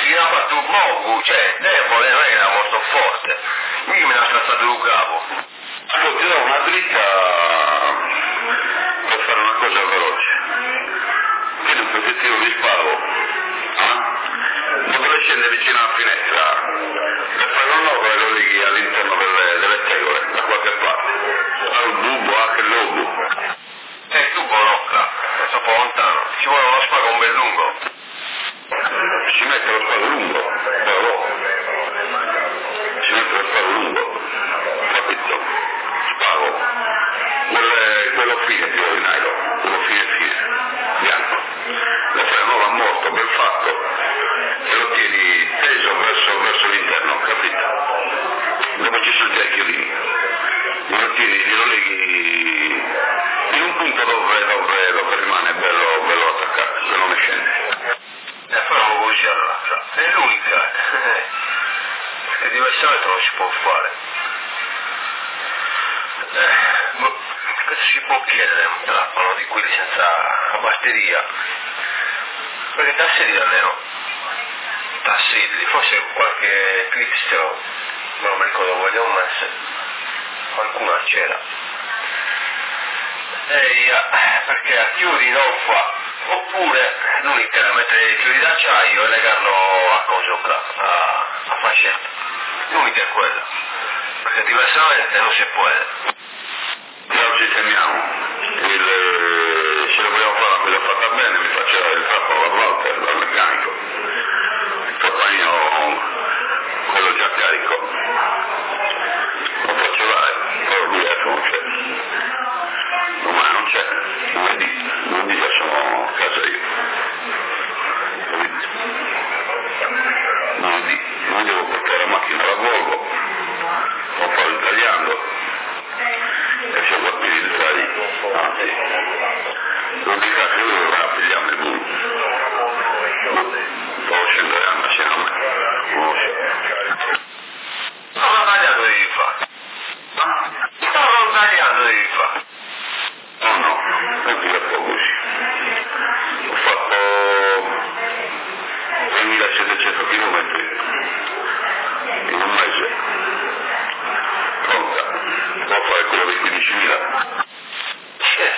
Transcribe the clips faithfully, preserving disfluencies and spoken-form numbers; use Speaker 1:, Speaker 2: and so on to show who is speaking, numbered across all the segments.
Speaker 1: che ha fatto un poco, cioè, debole, non è che era molto forte. Mica me l'ha strazzato il capo.
Speaker 2: Allora, ti do una dritta per fare una cosa veloce. Tieni un pezzettino di spago, eh? Dovrai scendere vicino alla finestra, e fai un nodo e lo leghi all'interno delle, delle tegole, da qualche parte. Al bubo, anche il lobo.
Speaker 1: E il tubo nocca, è troppo lontano. Ci vuole uno spago un bel lungo.
Speaker 2: Si mette lo spago lungo, però si mette lo spago lungo, capito? Spago, quello, quello fine di ordinario, quello fine fine, bianco. Lo fai nuovo a morto, ben fatto, e lo tieni teso verso, verso l'interno, capito? Dopo ci sono già i chiodini, lo tieni, glielo leghi in un punto dove, dove, dove rimane bello, bello attaccato, se non ne scende.
Speaker 1: E faremo così allora, è l'unica, perché diversamente non si può fare. Eh, ma cosa si può chiedere un trapano di quelli senza la batteria? Perché tasselli almeno, tasselli, forse qualche clips, non mi ricordo quali ho messo, qualcuna c'era. Ehi, perché a chiudi non fa. Oppure l'unica è mettere i chiodi d'acciaio e legarlo a coso qua, a, a fascetta. L'unica è quella, perché diversamente non si può.
Speaker 2: Noi ci temiamo, il, se lo vogliamo fare una cosa fatta bene mi faccio il trapano al Walter, dal meccanico. Il trapano, quello già carico. Lo faccio dare, però lui adesso non c'è. Domani non c'è, lunedì, lunedì già sono a casa io. Lunedì, non devo portare la macchina alla Volvo, ho fatto il tagliando e c'ho quattro di tagli, anzi, non di casa io dovrei appigliarmi il bulo. Devo scendere a macchina a me, non lo so.
Speaker 1: Stavo tagliando devi fare. Stavo tagliando devi fare.
Speaker 2: No, no, non ti capo così. Ho fatto tremilasettecento chilometri in un mese. Pronta. Devo fare quello di quindicimila.
Speaker 1: Yes.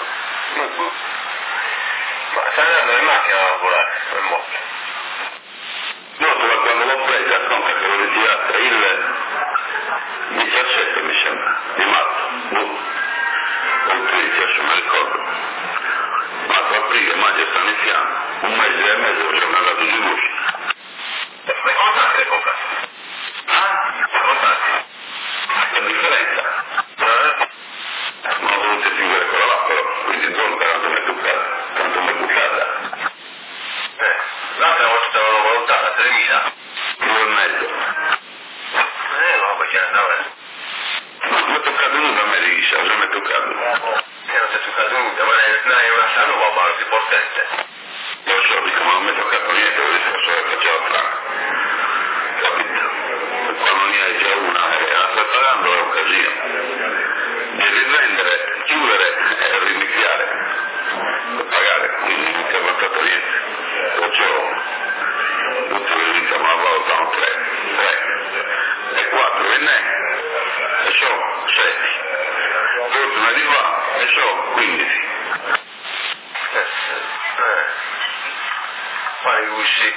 Speaker 1: Ma stai andando in macchina a lavorare, per moto.
Speaker 2: No, ma quando l'ho presa, conta che l'ho ritirata il diciassette mi sembra, di marzo. Boh. O il tredici, adesso non mi ricordo. Marzo, aprile, maggio stanno iniziando. Un mese e mezzo sono andato giù luci.
Speaker 1: Ma i contanti le comprate?
Speaker 2: Ah?
Speaker 1: I contanti?
Speaker 2: Che differenza? Eh? Non ho voluto singere quella là però, quindi non tanto mi è toccata, tanto mi è bucata.
Speaker 1: Eh, l'altra volta te l'avevo valutata a tremila.
Speaker 2: Due e mezzo.
Speaker 1: Eh, no, perché andava.
Speaker 2: Non mi è toccato nulla a me di Isa, non mi è toccato.
Speaker 1: Eh, non ti è toccato nulla, ma non è una sanova, ma non ti potente.
Speaker 2: Lo so, dico, ma non mi è toccato niente, ho detto solo che faceva franca. Capito? E quando ne hai già una e la stai pagando è un casino. Devi vendere, chiudere e riniziare per pagare, quindi non ti è avanzato niente. Perciò tutti che iniziamo la valutano tre, tre e quattro e ne e so sette. L'ultima di qua e so quindici.
Speaker 1: Eh, eh. Fai così.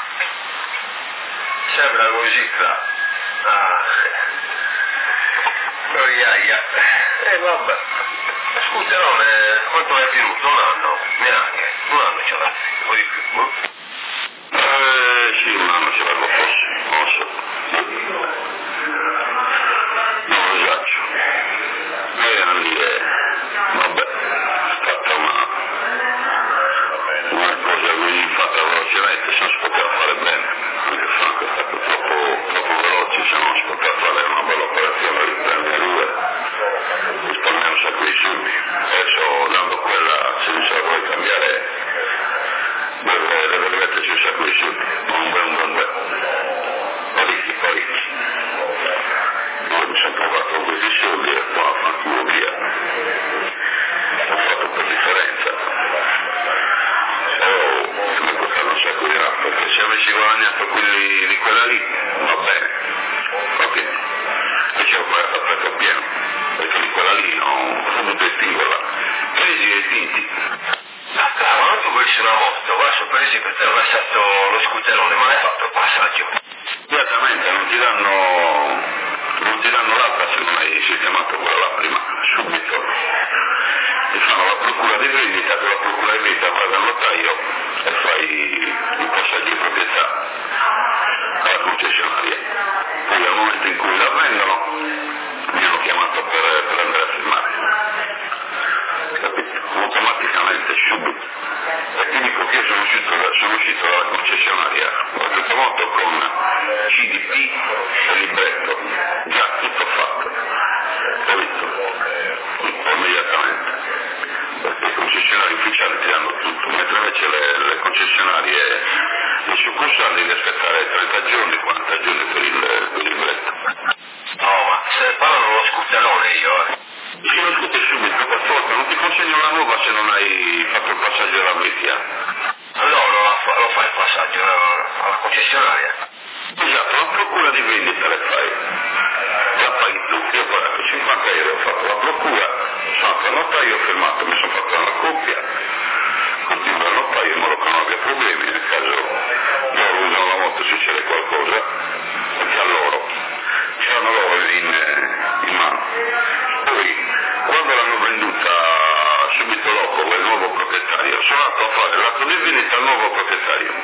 Speaker 1: Sembra così qua. Ah. Oiaia. Eh vabbè. Scusa, no, me... quanto è venuto? Un anno? Neanche. Un anno ce l'ha. Un po' di più. Boh.
Speaker 2: Eh sì, un anno ce l'avevo forse, non lo so. Non lo esagio. E a dire, vabbè, è stata una, una cosa così fatta velocemente, se non si poteva fare bene. Anche Franco è stato troppo, troppo veloce, se non si poteva fare una bella operazione di prendere due, risparmiare un sacco di soldi. Adesso dando quella, se mi sa vuoi cambiare delle, delle avessi guadagnato quelli di quella lì, va bene, capito? E ci ho pagato a prezzo pieno, perché di quella lì non ho potuto estinguerla. Crisi e tinti.
Speaker 1: Ah, cavolo, ma tu vuoi una moto, guarda, per esempio te l'ho lasciato lo scooterone, ma l'hai fatto il passaggio?
Speaker 2: Esattamente, non ti danno, non ti danno l'altra se non hai sistemato quella là prima, subito. Ti fanno la procura di vendita, con la procura di vendita vai dal notaio e fai il passaggio di proprietà alla concessionaria. Poi al momento in cui la vendono mi hanno chiamato per, per andare a firmare. Capito? Automaticamente, subito. E ti dico che io sono uscito, sono uscito dalla concessionaria a questo moto con C D P e libretto, già tutto fatto, capito? Immediatamente, perché i concessionari ufficiali ti danno tutto, mentre invece le, le concessionarie, le succursali devi aspettare trenta giorni, quaranta giorni per il, per il libretto.
Speaker 1: No, ma se ne parlano lo scooterone io, eh.
Speaker 2: Sì, lo scuti subito, per forza, non ti consegno la nuova se non hai fatto il passaggio della vecchia.
Speaker 1: Allora lo, fa, lo fai il passaggio alla, alla concessionaria?
Speaker 2: Esatto, la procura di vendita le fai. La paghi tu, io ho pagato cinquanta euro, ho fatto la procura, sono andato al notaio, ho firmato, mi sono fatto una coppia, continuo al notaio in modo che non abbia problemi, nel caso loro usano la moto se c'è qualcosa, perché a loro, c'erano loro in, in mano. Poi, quando l'hanno venduta subito dopo quel nuovo proprietario, sono andato a fare l'atto di vendita al nuovo proprietario.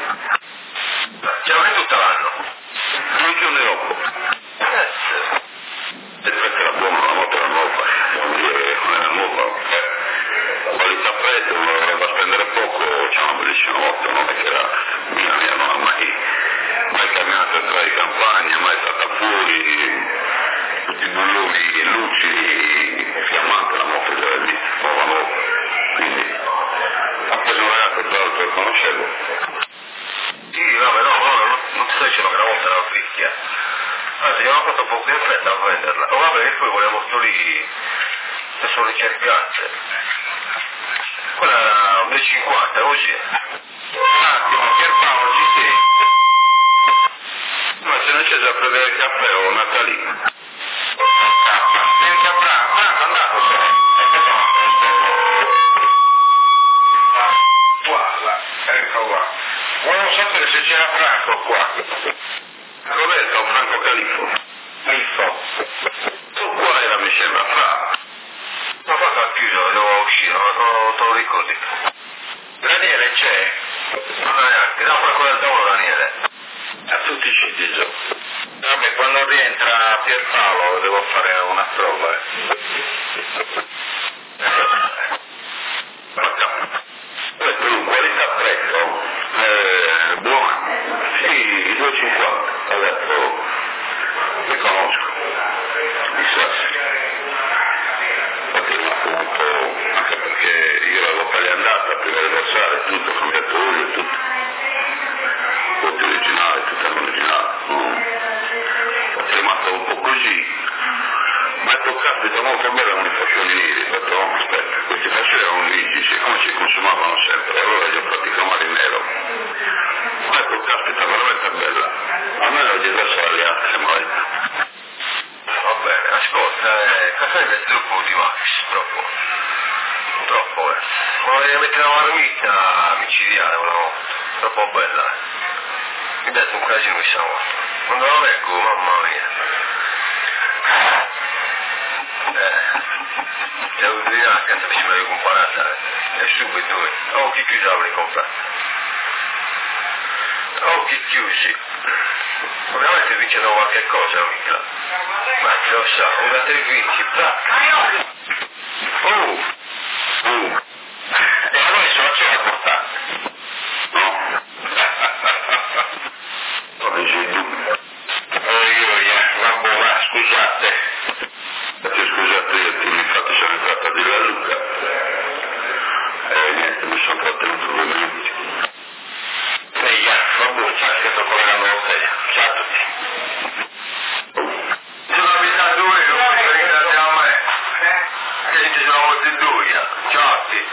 Speaker 1: Ce l'ho venduta l'anno?
Speaker 2: Due giorni dopo.
Speaker 1: Yes.
Speaker 2: Il prezzo era buono, la moto era nuova, non era nuova. Eh, qualità prezzo, voleva spendere poco, c'è una bellissima moto, non è che era mia, mia non ha mai, mai camminato tra i campagna, mai stata fuori, tutti i bulloni lucidi, fiammante la moto della vita, nuova nuova. Quindi ha preso un ragazzo tra l'altro che conoscevo.
Speaker 1: Sì, vabbè, no, no, non, non ti sto dicendo che la volta era una fricchia. Anzi, abbiamo fatto un po' più in fretta a venderla. Oh, vabbè, che poi quelle moto lì sono ricercate. Quella era un cinquanta, così.
Speaker 2: Un attimo, Pierpaolo, ci sei? Ma se non c'è già a prendere il caffè o Natalì? Vieni a Franco, Franco, andato sei. Guarda, ecco qua. Volevo sapere se c'era Franco qua. Roberto, Franco Califfo. Califfo. Tu qua era, mi sembra, Fra.
Speaker 1: Ma fatto ha chiuso, devo uscire, non, non te lo ricordi.
Speaker 2: Daniele c'è?
Speaker 1: Non neanche, no, però quello del tavolo Daniele.
Speaker 2: A tutti i siti, già. Vabbè, quando rientra Pierpaolo devo fare una prova, eh. Poi tu, qualità prezzo, eh, buona. Sì, due e cinquanta, ha detto, li conosco, i sassi. Infatti è rimasto molto, anche perché io l'avevo tagliandata prima di versare, tutto, cambiato olio, tutto. Tutto originale, tutto originale. Mm. È rimasto un po' così. Ma è caspita molto bella con i fascioni neri, ho detto, oh, aspetta, questi fascioni erano neri, siccome si consumavano sempre, allora li ho fatti chiamare in nero. Ma è caspita, veramente bella. A me non gli adesso alle altre mai.
Speaker 1: Va bene, ascolta, eh, caffè è troppo di Max, troppo. Troppo, eh. Volevo mettere una marmita micidiale quella volta, troppo bella, eh. Mi date un casino questa volta. Quando la leggo, mamma mia. Eh, devo dire la casa mi sembra di comparata, eh. E subito, eh. Occhi chiusi l'avrei comprata. Occhi chiusi. Ovviamente vinceno qualche cosa, mica. Ma chi lo sa, una te vinci, tac.
Speaker 2: Oh! Oh! E allora sono c'è da portare? No? Come sei tu? Eh, io, io, vabbè, va, scusate. Perché scusate, io ti infatti sono entrato a dire a Luca. E niente, mi sono trattenuto due minuti. Ehi, vabbè, ciao, che sto collegando la bottiglia. Ciao a tutti.
Speaker 1: Sono abitato io, non mi ringraziamo me. Che ci sono molti due, ciao a tutti.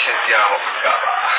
Speaker 1: sentiamo. Ciao.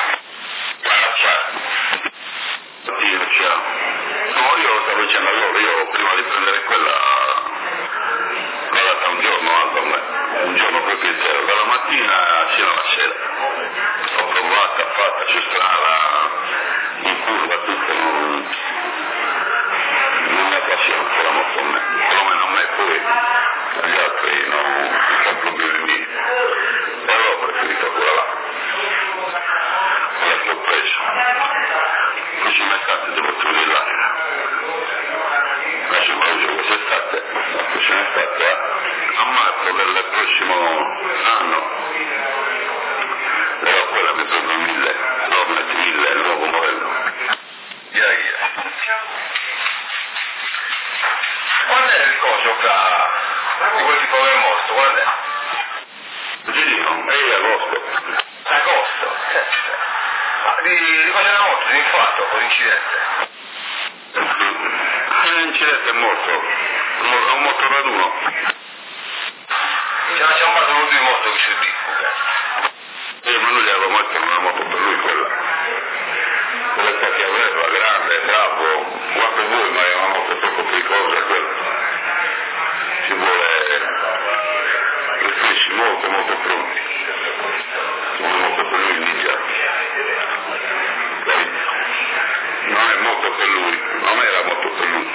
Speaker 2: Oddio, ciao. No, io stavo dicendo a loro, io prima di prendere quella l'ho data un giorno alto a me, un giorno proprio intero, dalla mattina fino alla sera. Ho provata, fatta, c'è strada, in curva, tutto, non, non mi appassiona quella moto a me, perlomeno a me, poi agli altri non sono problemi miei. E allora ho preferito quella là, quella che ho preso. Quest'estate devo togliere l'aria. Adesso voglio quest'estate, la prossima estate, a marzo del prossimo anno, però quella mi prendo il mille, l'Ornet mille, il nuovo modello.
Speaker 1: Yeah, yeah. Quando è il coso fra di quel tipo che è morto? Quando è?
Speaker 2: Giugno, è agosto.
Speaker 1: Agosto? Ma di, di cosa era morto? Di infarto o di incidente?
Speaker 2: L'incidente è morto, è un morto raduno.
Speaker 1: C'era chiamato uno di morto che c'è lì.
Speaker 2: Io ma lui gli avevo messo una moto per lui quella. Quella che aveva, grande, bravo, quanto vuoi, ma è una moto troppo pericolosa quella. Ci vuole riflessi molto molto pronti. Una moto per lui ninja. Non è molto per lui, non era molto per lui.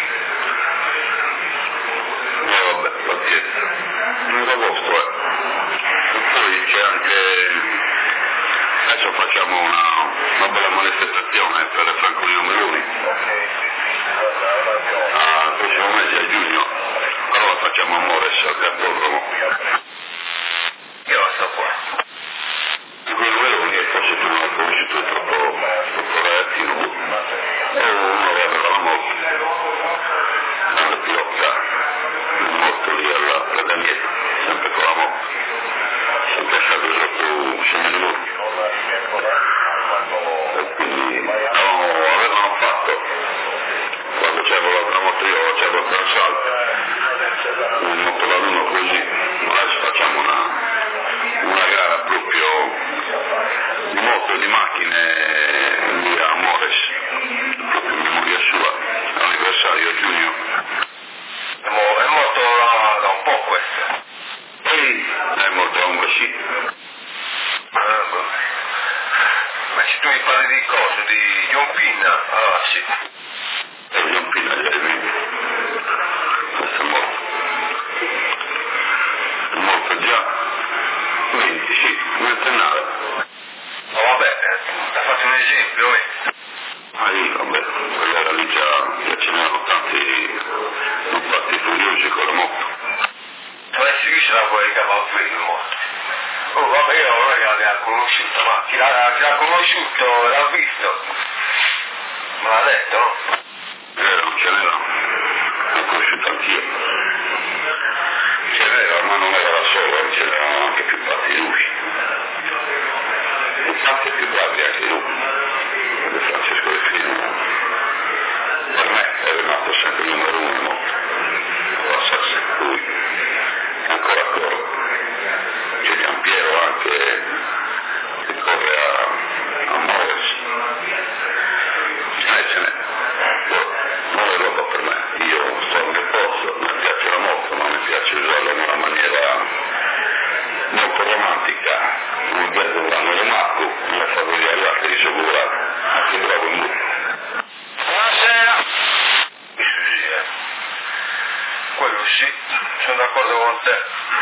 Speaker 2: E vabbè, pazienza. Non agosto, eh. E poi c'è anche... Adesso facciamo una, una bella manifestazione per Francolino Meloni. Ah, il prossimo mese a giugno. Allora facciamo a Mores al cartodromo.
Speaker 1: Io sto qua.
Speaker 2: Quello Meloni è forse tu non l'hai conosciuto, è troppo, troppo ragazzino. O uno aveva la moto. Una pilota. Un morto lì alla Pradanieta, sempre con la moto. Sempre stato sotto Seminoluri. E quindi avevano, avevano fatto, quando c'avevo l'altra moto io c'avevo il transalto, un motoraduno così, adesso facciamo una, una gara proprio di moto, di macchine lì a Mores, proprio in memoria sua, anniversario a giugno.
Speaker 1: È morto da, da un po' questo.
Speaker 2: Ehi, è morto da un bacino.
Speaker 1: Ah, boh. Ma se tu mi parli di cosa? Di John Pinna? Ah sì.
Speaker 2: E John Pinna gli hai visto. Questo è morto. È morto già venti, sì, ventennale.
Speaker 1: Ma oh, vabbè, eh, ha fatto un esempio, eh.
Speaker 2: Ah, io, vabbè, quello era lì già, già ce n'erano tanti, non fatti furiosi con la moto.
Speaker 1: Adesso io ce la vuoi cavalcare il morto. Oh, vabbè, io non è che l'aveva conosciuto, ma chi l'ha, chi l'ha conosciuto, l'ha visto. Me l'ha detto, no?
Speaker 2: Eh, non ce n'era, l'ho conosciuto anch'io. Ce n'era, ma non era da solo, ce n'erano anche più bravi di lui. Infatti più bravi anche lui. Di Francesco De Fino. Per me è rimasto sempre il numero uno in moto. La Sassi, lui, ancora corre. C'è Giampiero anche che corre a, a Mores. Ce n'è, ce n'è. Non è roba per me. Io sto nel posto, mi piace la moto, ma mi piace usarla in una maniera molto romantica. Un bello vanno le Marco, mi fa vedere gli altri sicurati. Anche bravo in moto.
Speaker 1: Buonasera. Sì, eh. Quello sì, sono d'accordo con te.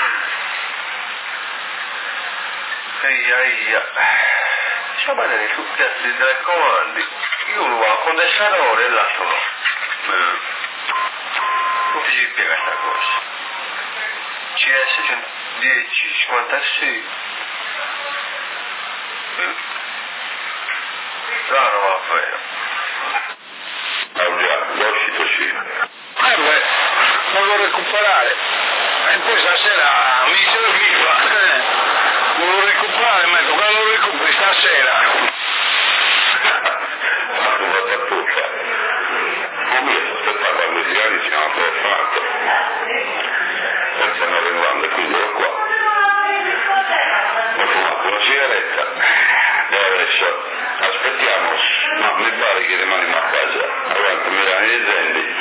Speaker 1: Eia, eia. Ciao, ma nei su cazzo di telecomandi. Io uno va al condensatore e l'altro no. Eh. Non ti si spiega sta cosa. C S centodieci cinquantasei. Eh. Strano va bene.
Speaker 2: Ah già, l'ho uscito sì.
Speaker 1: Eh beh, voglio recuperare. E poi stasera mi serviva. Volevo recuperare, ma quando lo recuperi stasera.
Speaker 2: Fatto una battuta. Come aspettare quando si anni siamo per fatto. E stiamo arrivando, quindi ero qua. Ho fumato una sigaretta pare che rimaniamo a casa, avanti mirare i denti,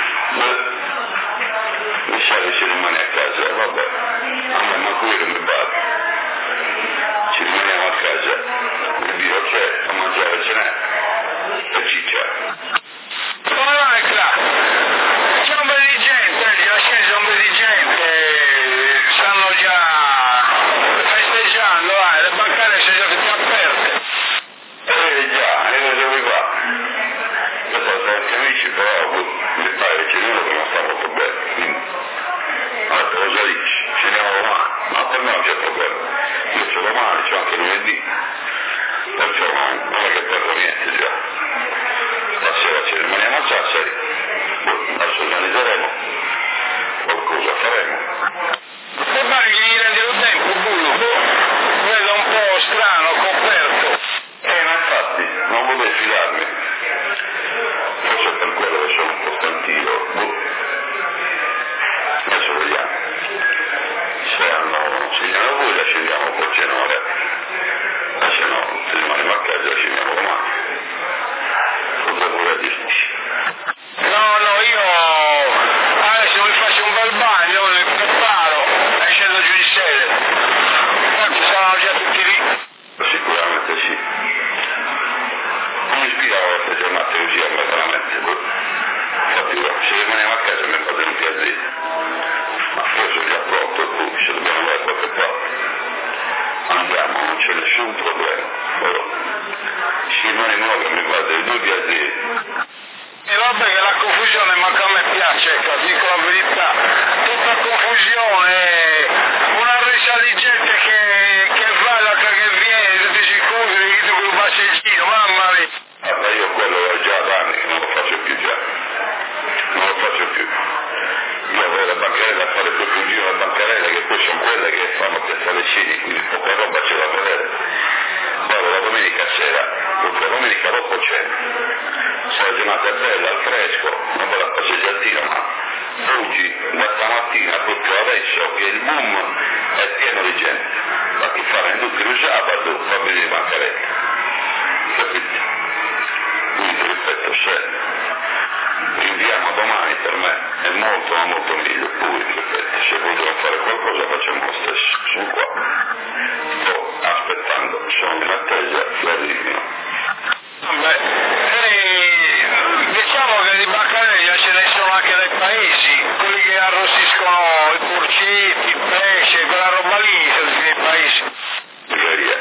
Speaker 2: lasciare ci rimane a casa, vabbè, a me ma qui non mi batte, ci rimaniamo a casa, e Dio c'è, a mangiare ce n'è, e ciccia.
Speaker 3: Come va il class? C'è un bel di gente, la scienza è un bel di gente, stanno già festeggiando, eh, le bancarie sono già tutte aperte.
Speaker 2: Eh già, e eh, dove va? Io sono tanti amici, però mi pare che uno che non sta molto bene, quindi allora cosa dici? Ci andiamo domani, ma per me non c'è problema, io c'ho domani, c'ho anche lunedì, perciò non è che perdo niente già, stasera ci rimaniamo a Sassari, adesso organizzeremo, qualcosa faremo.
Speaker 3: Mi pare che gli rendono tempo, bullo, vedo un po' strano, coperto.
Speaker 2: Eh, ma infatti, non volevo fidarmi. Forse è per quello che sono un po' stanchino. Adesso vediamo. Se hanno segnato voi, la scendiamo un po' cenore. Ma se no, se rimaniamo a casa, la scendiamo domani. Cosa vuoi dirci?
Speaker 3: No, no, io adesso mi faccio un bel bagno, mi preparo e scendo giù in sede. Infatti saranno già tutti lì.
Speaker 2: Sicuramente sì. Non mi spiegavo queste giornate così a me veramente. Infatti se rimaniamo a casa mi fate un piacere. Ma poi sono già pronto e poi se dobbiamo andare da qualche parte. Andiamo, non c'è nessun problema. Però, se rimane nuovo mi fate i due piaceri.
Speaker 3: E vabbè che la confusione manca a me piace, ecco, dico la verità. Tutta confusione, una resa di gente che, che va, l'altra che viene, tutti sicuri, che tu con passeggino, mamma mia.
Speaker 2: Allora io quello ho già da anni che non lo faccio più già. Non lo faccio più. Io avevo la bancarella a fare tutto il giro la bancarella, che poi sono quelle che fanno piazzare le cene, quindi poca roba c'è da vedere. Poi la domenica sera, la domenica dopo c'è. Se la giornata è bella, al fresco, una bella passeggiatina, ma oggi, da stamattina, proprio adesso che il boom è pieno di gente. Ma chi fa l'industria il sabato va a vedere bancarelle. Capite? Quindi ripeto, se rinviamo domani per me è molto ma molto meglio. Poi ripeto, se vogliono fare qualcosa facciamo lo stesso. Sono qua. Sto aspettando, sono in attesa che arrivino.
Speaker 3: Vabbè, eh, diciamo che di bancarelle ce ne sono anche dai paesi, quelli che arrostiscono i porcetti, il pesce, quella roba lì, sono tutti nei paesi.
Speaker 2: Drogheria.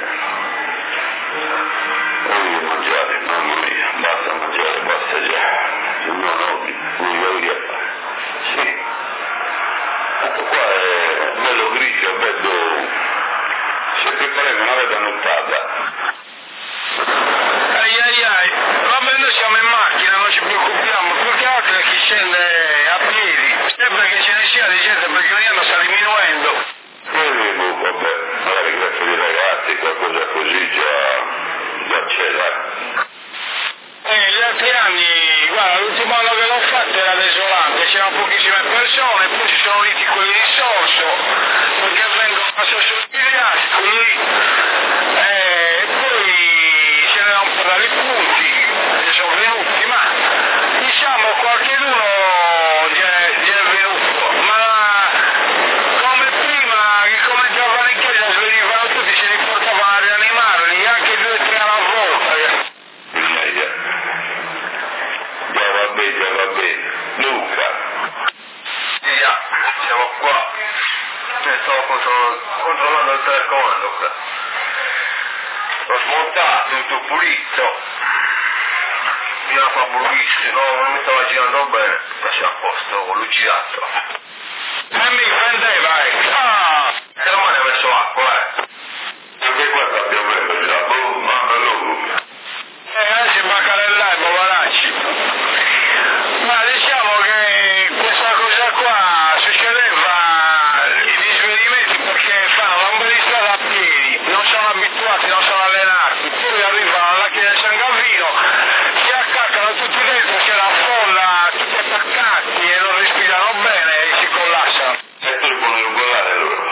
Speaker 2: Voglio mangiare, mamma mia, basta mangiare, basta già. Se no, no, drogheria. Sì. Tanto qua è bello grigio, bello. Se prepariamo una bella nottata.
Speaker 3: Ai ai ai, vabbè noi siamo in macchina, non ci preoccupiamo, più che altro è chi scende a piedi, sempre che ce ne sia di gente perché ogni anno sta diminuendo.
Speaker 2: Eh, boh, vabbè, magari grazie ai ragazzi, qualcosa così già, già c'era.
Speaker 3: Eh, gli altri anni, guarda, l'ultimo anno che l'ho fatto era desolante, c'erano pochissime persone, poi ci sono uniti quelli di Sorso, perché vengono a Sorso Pigliasco lì, eh, e poi ce n'era un po' da punti che sono venuti, ma diciamo qualcheduno già è venuto, ma come prima che come entrava in chiesa svenivano tutti, ce li portavano a rianimarli, anche due o tre alla volta.
Speaker 2: Migliaia. Già va bene, già va bene. Luca.
Speaker 1: Via, siamo qua. Io stavo contro- controllando il telecomando qua. L'ho smontato, tutto pulito. Bisogna fare pulito, no, non mi stava girando bene. Ma siamo a posto, ho lucidato.
Speaker 3: E mi prendeva, ecco. Ah!
Speaker 1: E domani ha messo acqua, eh.
Speaker 2: Anche qua abbiamo messo già, boh, mamma Luca.
Speaker 3: Eh, adesso bancarella e poveracci. Ma diciamo che questa cosa qua succedeva gli svenimenti perché fanno un bel di strada a piedi, non sono abituati, non sono allenati, poi arrivano alla chiesa di San Gavino, si accaccano tutti dentro, c'è la folla, tutti attaccati e non respirano bene e si collassano.
Speaker 2: E tu li puoi regolare allora?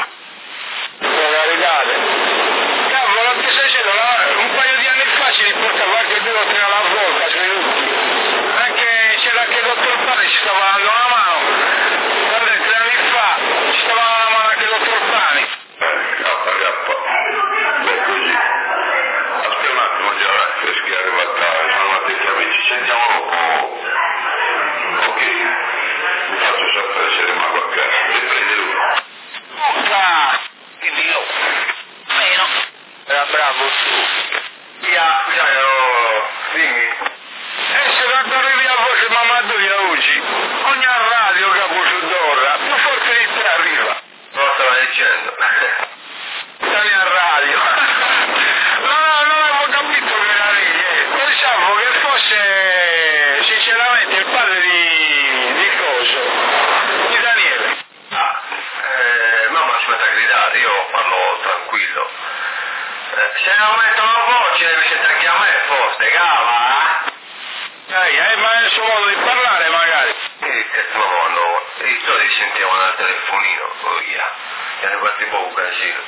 Speaker 3: era bravo su.
Speaker 1: Via, scusate, no, dimmi.
Speaker 3: E se quando arrivi a voce Mamadou di Augi, ogni radio capo su d'ora, più forte di te arriva.
Speaker 1: Non stava dicendo.
Speaker 3: Stai a radio. No, no, non avevo capito che era lì. Eh. Pensavo che fosse sinceramente il padre di, di Coso, di Daniele.
Speaker 1: Ah, eh, mamma ci mette a gridare, io parlo tranquillo. Eh, se non metto la voce mi sente anche a me, forse, cava?
Speaker 3: Eh, eh, ma è il suo modo di parlare magari.
Speaker 1: E che stiamo quando i soldi sentivano al telefonino, oh via. E hanno fatto un po' un casino.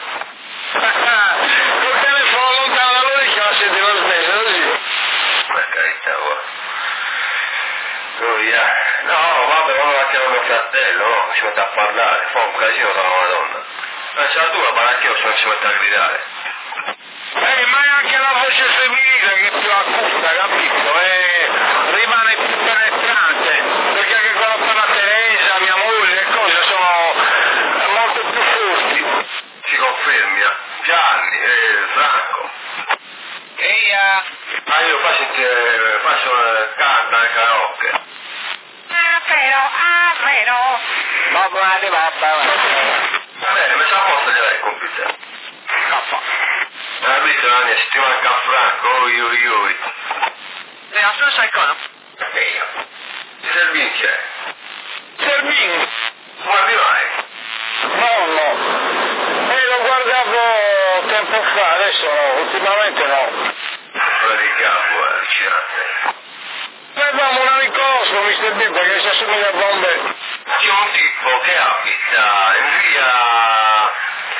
Speaker 3: Col telefono lontano dall'orecchio la senti lo stesso, così.
Speaker 1: Per carità, guarda. Oh via. No, vabbè, quando la chiamo mio fratello, no? Si mette a parlare, fa un casino dalla Madonna. Ma c'è la tua baracchio se non si mette a gridare.
Speaker 3: Eh, ma è anche la voce femminile che è più acuta, capito? E rimane più penetrante, perché anche quando parla Teresa, mia moglie e cose sono molto più forti.
Speaker 1: Si confermi, eh? Gianni, eh, Franco.
Speaker 3: Eia!
Speaker 1: Ah, io faccio, eh, faccio eh, canta nel karaoke.
Speaker 3: Ah, vero, ah, vero! Babba, di babba.
Speaker 1: Va bene, mi sa a posto già il computer.
Speaker 3: Cappa.
Speaker 1: Ma visto Nania, se ti manca Franco, oi oi oi.
Speaker 3: E a tu sai cosa?
Speaker 1: E io. Servin c'è.
Speaker 3: Servin!
Speaker 1: Guardi mai?
Speaker 3: No, no. E lo guardavo tempo fa, adesso no, ultimamente no.
Speaker 1: Fuori di capo, eh, allucinante.
Speaker 3: Avevamo un amico nostro, mister Bean, perché si assomiglia a Bombe.
Speaker 1: C'è un tipo che abita in via...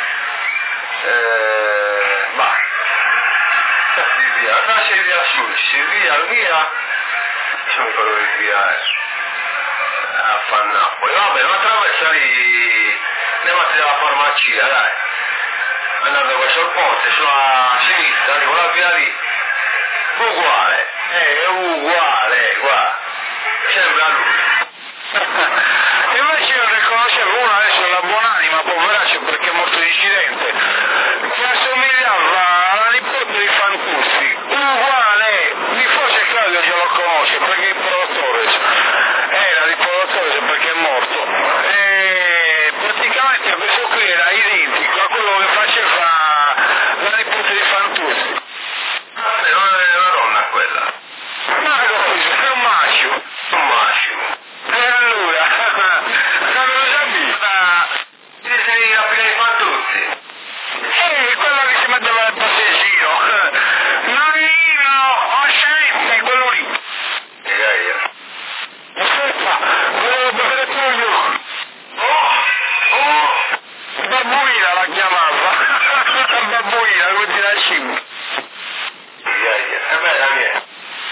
Speaker 1: Eh... bah... Di via... La c'è via Sulci, via, via... Non mi ricordo di via è. A Fannapoli. Vabbè, non attraversa lì... Andiamo a tirare la farmacia, dai. Andando verso il ponte, sulla sinistra, lì, quella via lì. Uguale. Eh, è uguale, guarda. Sembra lui.
Speaker 3: Invece io riconoscevo uno adesso la buonanima, poveraccio, perché è morto di incidente, che assomigliava alla nipote di Fantuzzi, uguale, di forse Claudio ce lo conosce perché è produttore, era di produttore perché è morto, e praticamente questo qui era identico a quello che faceva la nipote di Fantuzzi.
Speaker 1: Vabbè, non è una donna quella.
Speaker 3: Ma cosa, è un maschio.
Speaker 1: Un maschio.
Speaker 3: E allora, non lo sapeva.
Speaker 1: Ti sei appena di Fantuzzi?
Speaker 3: Sì, quello che si metteva nel passeggino. Nannino, Oscente, quello lì.
Speaker 1: E dai,
Speaker 3: Aspetta, volevo bere tuo.
Speaker 1: oh, oh,
Speaker 3: Babbuina la chiamava. Babbuina, così la scimmia.
Speaker 1: e dai, e beh, Daniele.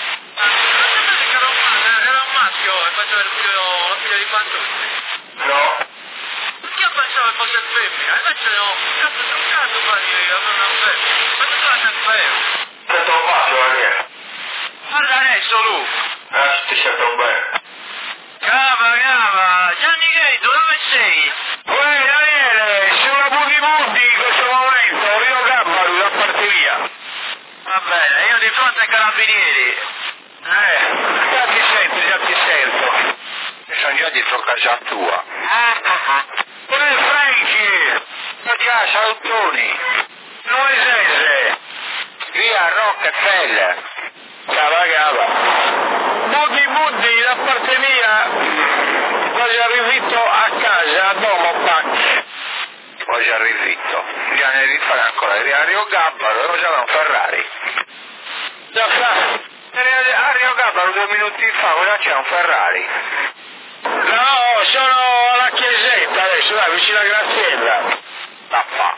Speaker 4: Era un maschio e faceva il figlio, la figlia di Fantuzzi.
Speaker 1: No?
Speaker 4: Perché io pensavo che fosse femmina, invece no, cazzo c'è un cazzo fa di avere una femmina. Ma tu la senti bene?
Speaker 1: Sento un bacio, Daniele.
Speaker 4: Guarda adesso lui.
Speaker 1: Eh, ti sento bene.
Speaker 4: Cava, cava, Gianni Gay, dove sei?
Speaker 3: Uè, Daniele, sulla Budi Budi in questo momento, Rio Gabbaro, da parte via.
Speaker 4: Va bene, io di fronte ai carabinieri.
Speaker 3: Eh, già ti sento, già ti sento. Sono già dietro casa tua. Pure Franchi, da casa Auttoni. Noi Sese, via Rockefeller. Cava cava. Buddi buddi da parte mia, quasi arrivato a casa a Domo Pac. Quasi arrivato. Già ne rifare ancora, eri a Rio Gabbaro, dove c'era un Ferrari. Già fra. Eri a Rio Gabbaro due minuti fa, ora c'è un Ferrari. No, sono alla chiesetta adesso, dai, vicino a Graziella. Tappa.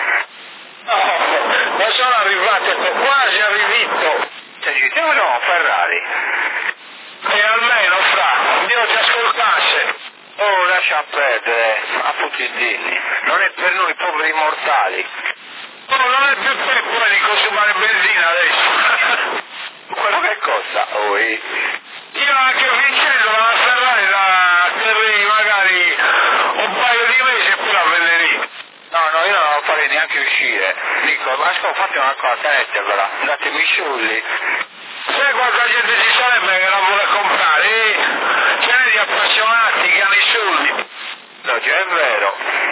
Speaker 3: No, ma sono arrivato, quasi arrivato. Senti, te no, un Ferrari. E almeno, fra, Dio ti ascoltasse. Oh, lascia perdere, a puttidini. Non è per noi poveri mortali. Oh, non è più tempo di consumare benzina adesso. Quello che costa, oi. Io anche vincendo la Ferrari la terrei magari un paio di mesi e poi la venderei. No, no, io non ho fatto vorrei neanche uscire. Dico, ma sto fate una cosa, tenetevela, datemi i soldi. Sai quanta gente ci sarebbe che la vuole comprare? Eh? Ce n'è di appassionati che hanno i soldi. No, già è vero.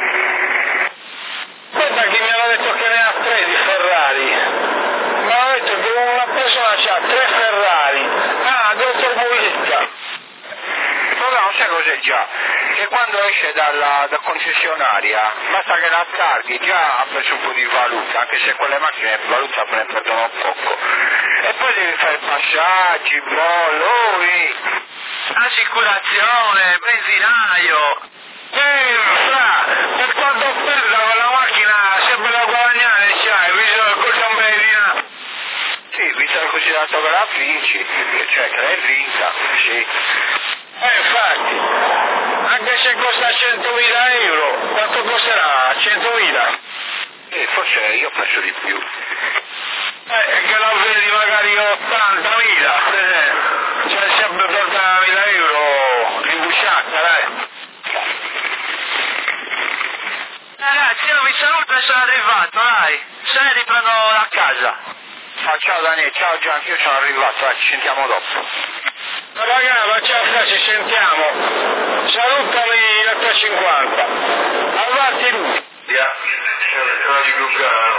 Speaker 3: Guarda che mi hanno detto che ne ha tre di Ferrari. Mi hanno detto che una persona ha tre Ferrari. Ah, dottor Boitta. No, no, sai cos'è già? Che quando esce dalla, da concessionaria, basta che la targhi, già ha preso un po' di valuta, anche se quelle macchine di valuta ne perdono poco. E poi devi fare passaggi, bolli,
Speaker 4: Assicurazione, benzinaio.
Speaker 3: eh, fra, per quanto perda quella macchina, sempre da guadagnare c'hai, visto che cosa un bel via. Sì, visto che è considerato che la vinci, cioè che l'hai vinta, sì. Eh, infatti, anche se costa centomila euro, quanto costerà? centomila? Eh, forse io ho preso di più. Eh, che la vedi magari ottantamila, eh, cioè sempre ottantamila euro in busciacca, dai.
Speaker 4: Ragazzi, io vi saluto e sono arrivato, dai. Se riprendo a casa.
Speaker 3: Ah, ciao Daniele, ciao Gianni, io sono arrivato, dai, ci sentiamo dopo. Ragazzi, ciao, ci sentiamo. Salutami a tre e cinquanta. Avanti lui.
Speaker 1: Via, sono di Lugano.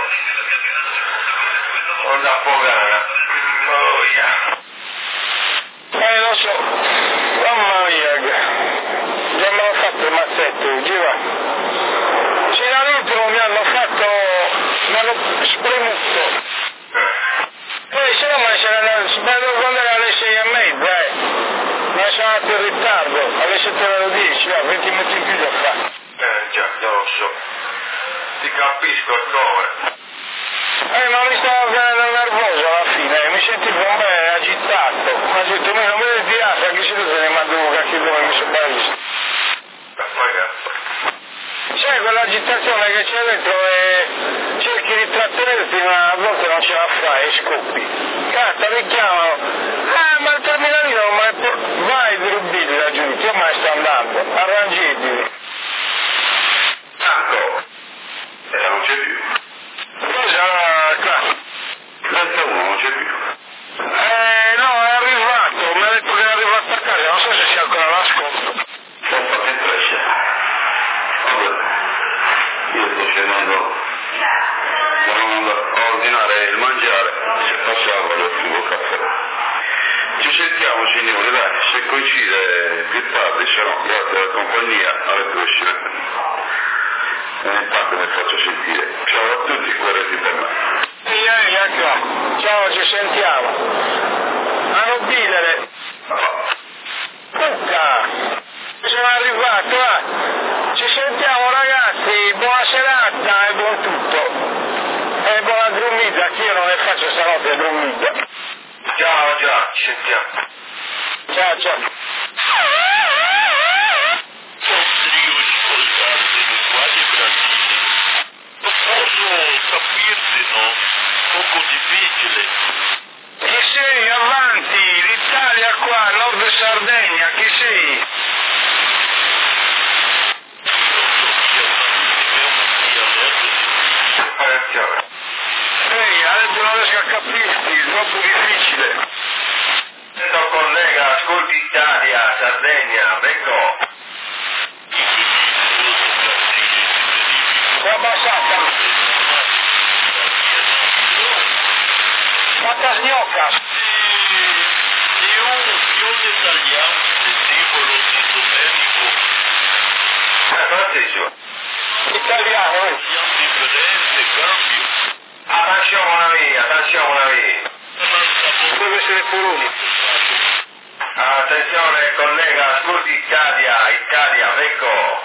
Speaker 1: Onda Pogana. Oh yeah.
Speaker 3: Eh, lo so. Mamma mia, già me l'ho fatto il mazzetto, gira. Sì, dall'ultimo mi hanno fatto, mi hanno spremuto. Eh, se no me se ne devo quando era alle sei e mezza, eh. Ma sono andato in ritardo, alle sette e dieci, no, venti minuti in più da fare.
Speaker 1: Eh già, lo so. Ti capisco come.
Speaker 3: Eh, ma mi stavo venendo nervoso alla fine, eh. Mi sentivo un bel agitato. Mi ha detto, ma non mi tirate, anche se tu te ne mando un cacchio dove mi sono visto. Sai, quell'agitazione che c'è dentro è... cerchi di trattenerti, ma a volte non ce la fai e scoppi. Cazzo, mi chiamano. Ah, ma il terminalino, ma è por... vai di rubini laggiù, che ormai sta andando, arrangetevi.
Speaker 2: Tanto, eh, non c'è più.
Speaker 3: Cosa, qua?
Speaker 2: trentuno non c'è più.
Speaker 3: Eh, no, è arrivato, mi ha detto che è arrivato a casa, non so se sia ancora l'ascolto.
Speaker 2: Sono fatto in Brescia. Vabbè, io sto scendendo, devo andare a ordinare il mangiare, se passavo lo scrivo caffè. Ci sentiamo signore, dai, se coincide più tardi, se no, grazie alla compagnia, alle prossime. E intanto mi faccio sentire. Ciao a tutti, guardate per me.
Speaker 3: Ehi, ecco, ciao, ci sentiamo. A non bidere. Pucca, sono arrivato, eh. Ci sentiamo ragazzi, buona serata e buon tutto. E buona drummita, che io non ne faccio stanotte drummita.
Speaker 1: Ciao, ciao, ci sentiamo.
Speaker 3: Ciao, ciao.
Speaker 5: Poco difficile.
Speaker 3: Chi sei? Avanti, l'Italia qua, Nord Sardegna, chi sei? Ehi, adesso non riesco a capirti, è troppo difficile.
Speaker 1: Sento collega, ascolti Italia, Sardegna, vengo.
Speaker 3: È abbassata. Fatta gnocca.
Speaker 5: Di un fiore italiano simbolo di Domenico.
Speaker 1: Eh, cosa ti dicevo?
Speaker 3: Italiano, eh.
Speaker 5: Siamo differenti, cambio.
Speaker 1: Attenzione una via, attenzione una via.
Speaker 3: Deve essere Puruni.
Speaker 1: Attenzione collega, ascolti Italia, Italia, vengo.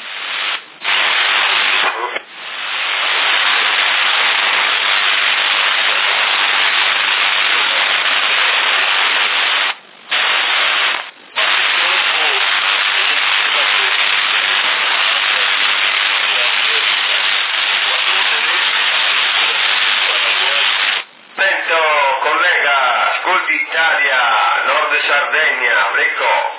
Speaker 1: Italia, Nord Sardegna, vengo.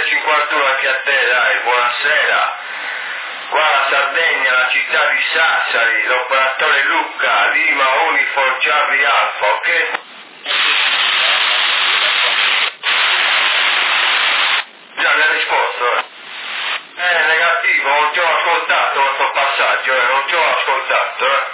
Speaker 1: cinquantuno anche a te, dai, buonasera. Qua la Sardegna, la città di Sassari, l'operatore Luca, Lima Uniform Charlie Alfa, ok? Già ne hai risposto, eh? Eh, negativo, non ti ho ascoltato questo passaggio, eh, non ti ho ascoltato, eh?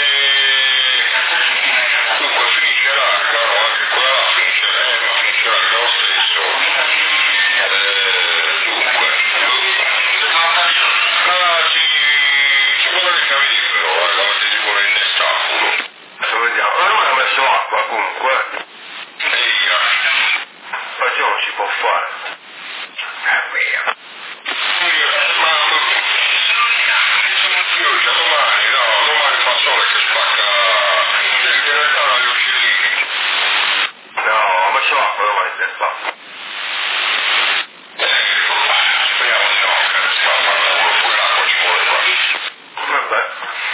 Speaker 2: Dunque finiscerà, caro, anche quella là finiscerà, eh, ma finiscerà
Speaker 1: pappa, domani del pappa.
Speaker 2: Speriamo di no, che si fa fare lavoro, pure l'acqua ci vuole qua.
Speaker 1: Vabbè.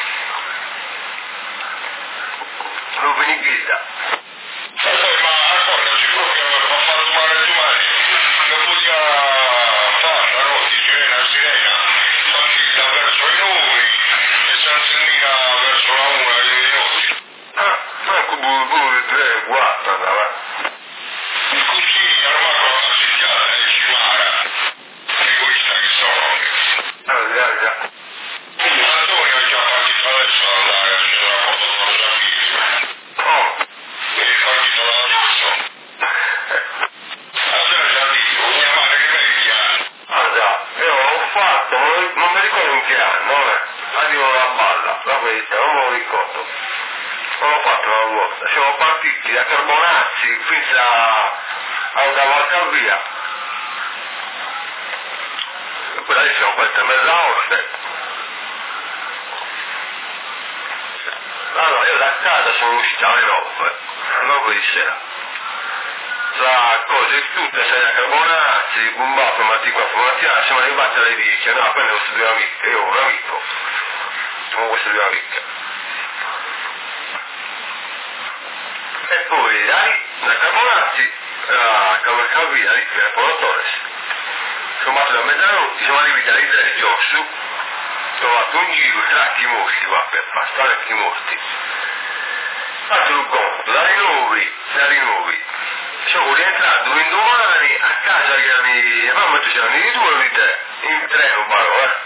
Speaker 1: Non venichita.
Speaker 2: E poi, ma accordaci proprio per non far male domani, dopo dia fatta, no, di sirena a sirena, Sant'Illa verso i nubi e Sant'Ellina verso la una dei notti.
Speaker 1: Ah, manco pure tre, quattro andava.
Speaker 2: I cugini armato a passeggiare e Cimara, egoista che sono.
Speaker 1: Ah, già, già.
Speaker 2: Antonio è già partito adesso ad andare a scendere la foto con la figlia.
Speaker 1: Oh.
Speaker 2: E è partito adesso. Allora già dico, mia madre è vecchia.
Speaker 1: Ah già, io l'ho fatto, non, lo- non mi ricordo in che anno, eh. Arrivo la balla, la questa, non me lo ricordo. Non l'ho fatto una volta, siamo partiti da Carbonazzi fino a, a da Valcavia. E poi lì siamo partiti a Mezz'Orte. Allora io da casa sono uscito alle nove, alle nove di sera. Tra cose e tutte, sei da Carbonazzi, bombato, matti qua, mattina, siamo arrivati alle dieci, no, prendo queste due amiche, io ho un amico, con queste due amiche. E poi dai, da Carbonazzi, a Cavalcavia, lì, per Polo Torres. Siamo andati da mezzanotte, siamo arrivati alle tre di Giossu, ho trovato un giro tra chi morti, qua, per passare chi morti. Fatto un conto, dalle nove, dalle nove. Sono rientrato l'indomani a casa che la mia mamma ci c'erano di due o di tre, in treno, però, eh.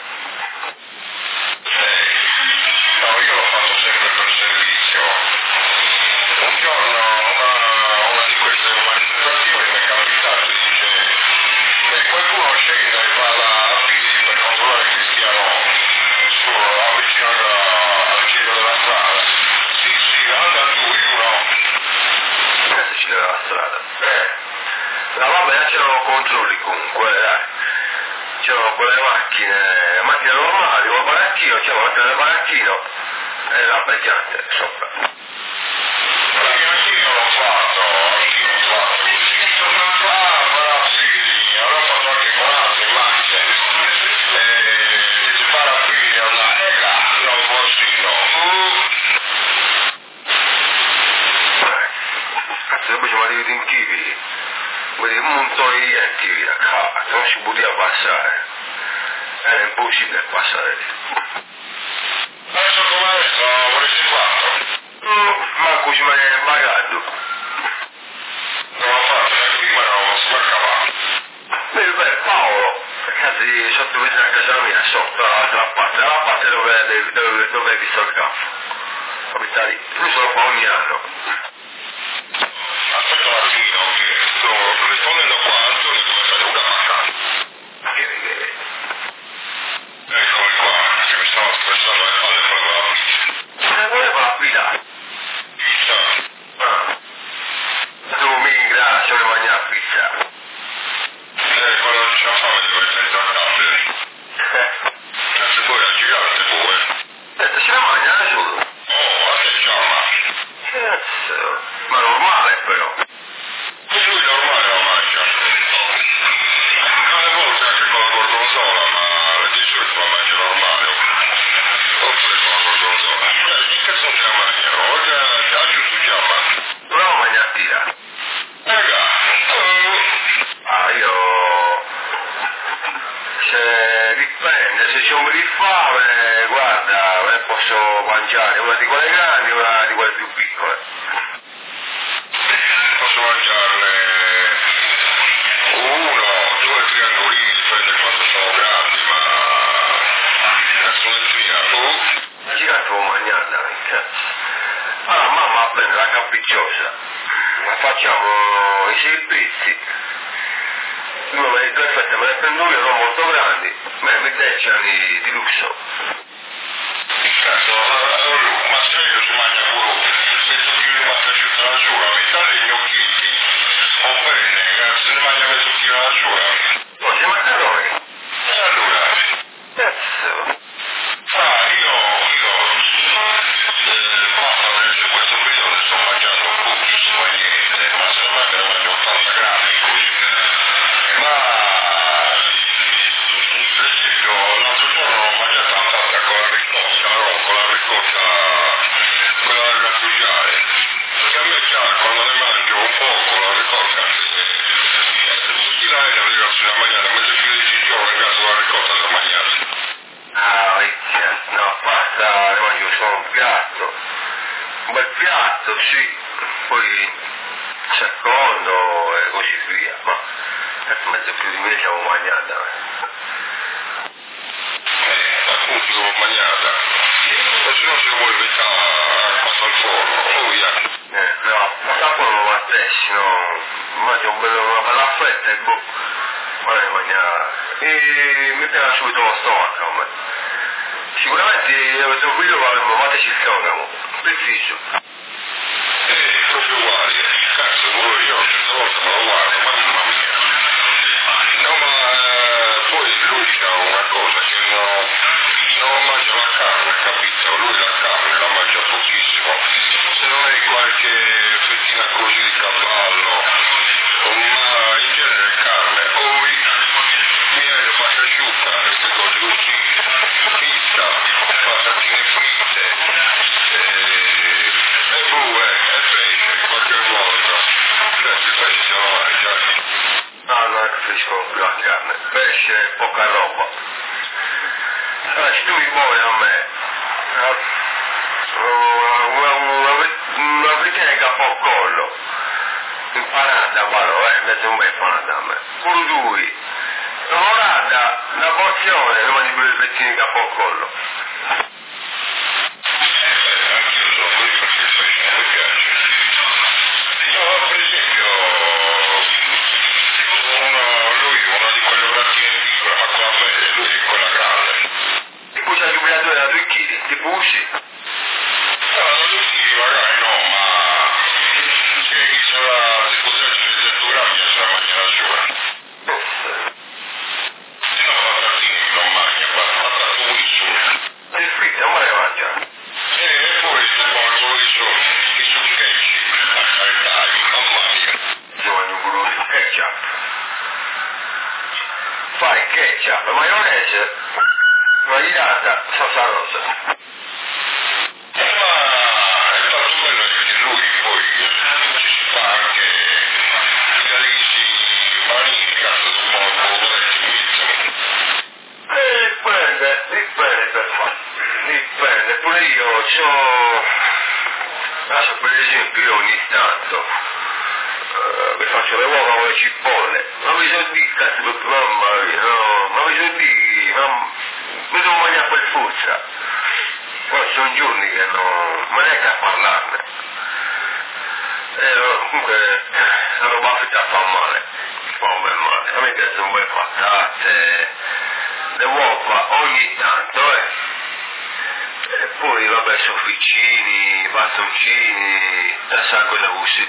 Speaker 2: No, io l'ho fatto sempre per servizio. Un giorno una, una di queste manifestazioni mi è capitato e dice e qualcuno scende e va a piedi per controllare Cristiano su, vicino al, al giro della strada. Sì, sì, anda tu, io no.
Speaker 1: Adesso ci deve la strada. Eh. No, vabbè, c'erano controlli comunque, dai. C'erano quelle macchine, macchine normali, un baracchino, c'era una macchina del baracchino e la peggante sopra.
Speaker 2: Perché anch'io l'ho fatto, anch'io l'ho fatto. Ah, ma sì, allora ho fatto anche con altre macchine. E si fa la figlia, la ega, no, un borsino.
Speaker 1: Cazzo, poi siamo arrivati in Chivi, vedi un montone di gente qui, cazzo, non si poteva passare. Era impossibile passare lì.
Speaker 2: Adesso come adesso avresti fatto?
Speaker 1: Mm, manco ci mette il bagaglio.
Speaker 2: Non l'ho fatto da qui, ma non si mancava.
Speaker 1: Beh, beh, Paolo, ragazzi, sotto vicino a casa mia, sotto dall'altra parte, dalla parte dove, dove, dove hai visto il campo. Abita lì, lui se lo fa ogni anno.
Speaker 2: Aspetta un attimino, che sto rispondendo qua, Antonio dove stai? Una macca.
Speaker 1: Che vedi?
Speaker 2: Eccomi qua, che mi stavo stressando le palle per la pizza.
Speaker 1: Se voleva la pila.
Speaker 2: Pizza?
Speaker 1: Ah. Tu mi ringrazio, mi mangia la pizza.
Speaker 2: Eh, quando ci fa fame deve essere intaccabile. Cazzo poi a girare pure.
Speaker 1: Aspetta, se la mangia da solo.
Speaker 2: Oh, a te chiama.
Speaker 1: Cazzo. Ma normale però.
Speaker 2: E lui normale lo mangia. Alle volte anche con la gorgonzola, ma di solito la mangia normale. Oppure con la gorgonzola. Eh, che cazzo non ce la mangiano? Ora già giù su chiama.
Speaker 1: Proviamo a mangiartela.
Speaker 2: Raga.
Speaker 1: Ah, io... Se dipende, se c'è un po' di fame, guarda, eh, posso mangiare una di quelle grandi e una di quelle più piccole.
Speaker 2: Posso mangiarne uno, due triangolini, dipende quanto sono grandi, ma cazzo ne sia. Uh.
Speaker 1: La gigante può mangiarla, cazzo. Allora mamma prende la capricciosa, la facciamo i sei pezzi. Due me le due fette me le prendo io, non molto grandi, ma mi decciano di lusso.
Speaker 2: Cazzo, ma serio si mangia pure mezzo chilo di pasta asciutta alla giura, mi date i gnocchetti, o bene, cazzo, ne mangia mezzo chilo alla giura.
Speaker 1: Non c'è macaroni.
Speaker 2: E allora?
Speaker 1: Cazzo.
Speaker 2: Ah, io, io, eh, mamma, in questo periodo ne sto mangiando pochissimo e niente, ma se ne mangia ne mangio ottanta mangiare?
Speaker 1: Ah, vecchia, no, pasta ne mangio solo un piatto, un bel piatto, sì, poi secondo e così via, ma mezzo più di me siamo mangiata.
Speaker 2: Eh, appunto come mangiata, e se no se vuoi mettere pasta al forno, o via.
Speaker 1: Eh, no, ma dopo non lo battessi, no, mangio un bello, una bella fetta e boh, ma ne mangiare. E mi piace subito lo stomaco a me. Sicuramente il tuo figlio va a fateci il stomaco, preciso.
Speaker 2: Eh, proprio uguali, cazzo, pure io certe volte me lo guardo, ma mamma mia. No, ma eh, poi lui ha una cosa che no, non mangia la carne, capito? Lui la carne la mangia pochissimo. Se non è qualche fettina così di cavallo, ma in genere carne, poi miele, pasta asciutta, queste cose così, pizza, patatine fritte, e, e bue, e pesce, qualche volta. Cioè, il pesce se lo mangia.
Speaker 1: No, non è che preferisco più la carne, pesce, poca roba. Allora, se tu mi vuoi a me, una, una, una, una fettina di capo al collo, impanata, guarda, eh, mezzo un bel impanata a me. Pure lui, lavorata, una porzione, non mangi più le fettine di capo al collo.
Speaker 2: Anch'io sono così perché il pesce non mi piace. No, per esempio, uno, lui una di quelle oratine piccole, ma con la pelle, lui è quella grande.
Speaker 1: E poi c'è il jubilatore da due chili, tipo usci.
Speaker 2: No, non lo dico, magari no, ma se chi sarà tipo trecento grammi se la mangia da sola. Se no patatine non mangia, patato buissimo.
Speaker 1: E fritte, non me le mangia.
Speaker 2: E poi tipo quello che sono i succhetti, a carità, mamma mia.
Speaker 1: Io mangio pure il ketchup. Fai ketchup, maionese, una girata, salsa rossa.
Speaker 2: Ma il fatto bello è che lui poi ci si fa anche i galisi marini, cazzo, del modo, volete,
Speaker 1: E dipende, dipende per fare. Dipende, pure io c'ho... Adesso per esempio io ogni tanto eh, mi faccio le uova con le cipolle. Ma mi sono di cazzo, mamma mia, no, ma mi sono di... Ma mi devo mangiare quel puzza. Poi sono giorni che non... ma neanche a parlarne. E comunque la roba fritta fa male, fa un bel male. A me piacciono un bel patate, le uova ogni tanto, eh. E poi vabbè sofficini, bastoncini, la sa quella così.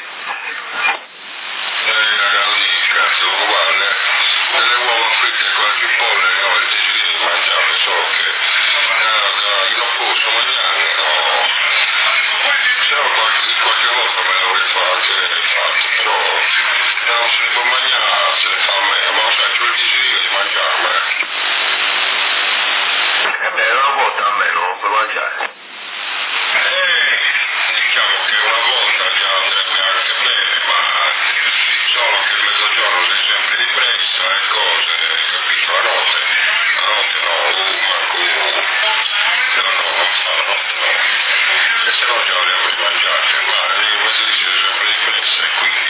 Speaker 2: Eh ragazzi, cazzo, uguale, delle uova fritte con le cipolle, no, ho deciso di mangiarle, solo che eh, io non posso mangiarle, no. Se no qualche, qualche volta me le vorrei fare anche fatto, però non se le può mangiare, se le fa a me, ma non sai, c'ho il desiderio di mangiarmele.
Speaker 1: E beh, una volta almeno non puoi mangiare.
Speaker 2: Eh, diciamo che una volta già andrebbe anche bene, ma solo che il mezzogiorno sei sempre di pressa e cose, capito? La notte, la notte no, uh, manco, no, no, non fa la notte no, e se no già avremmo di mangiare, ma il mezzogiorno sei sempre di pressa e quindi,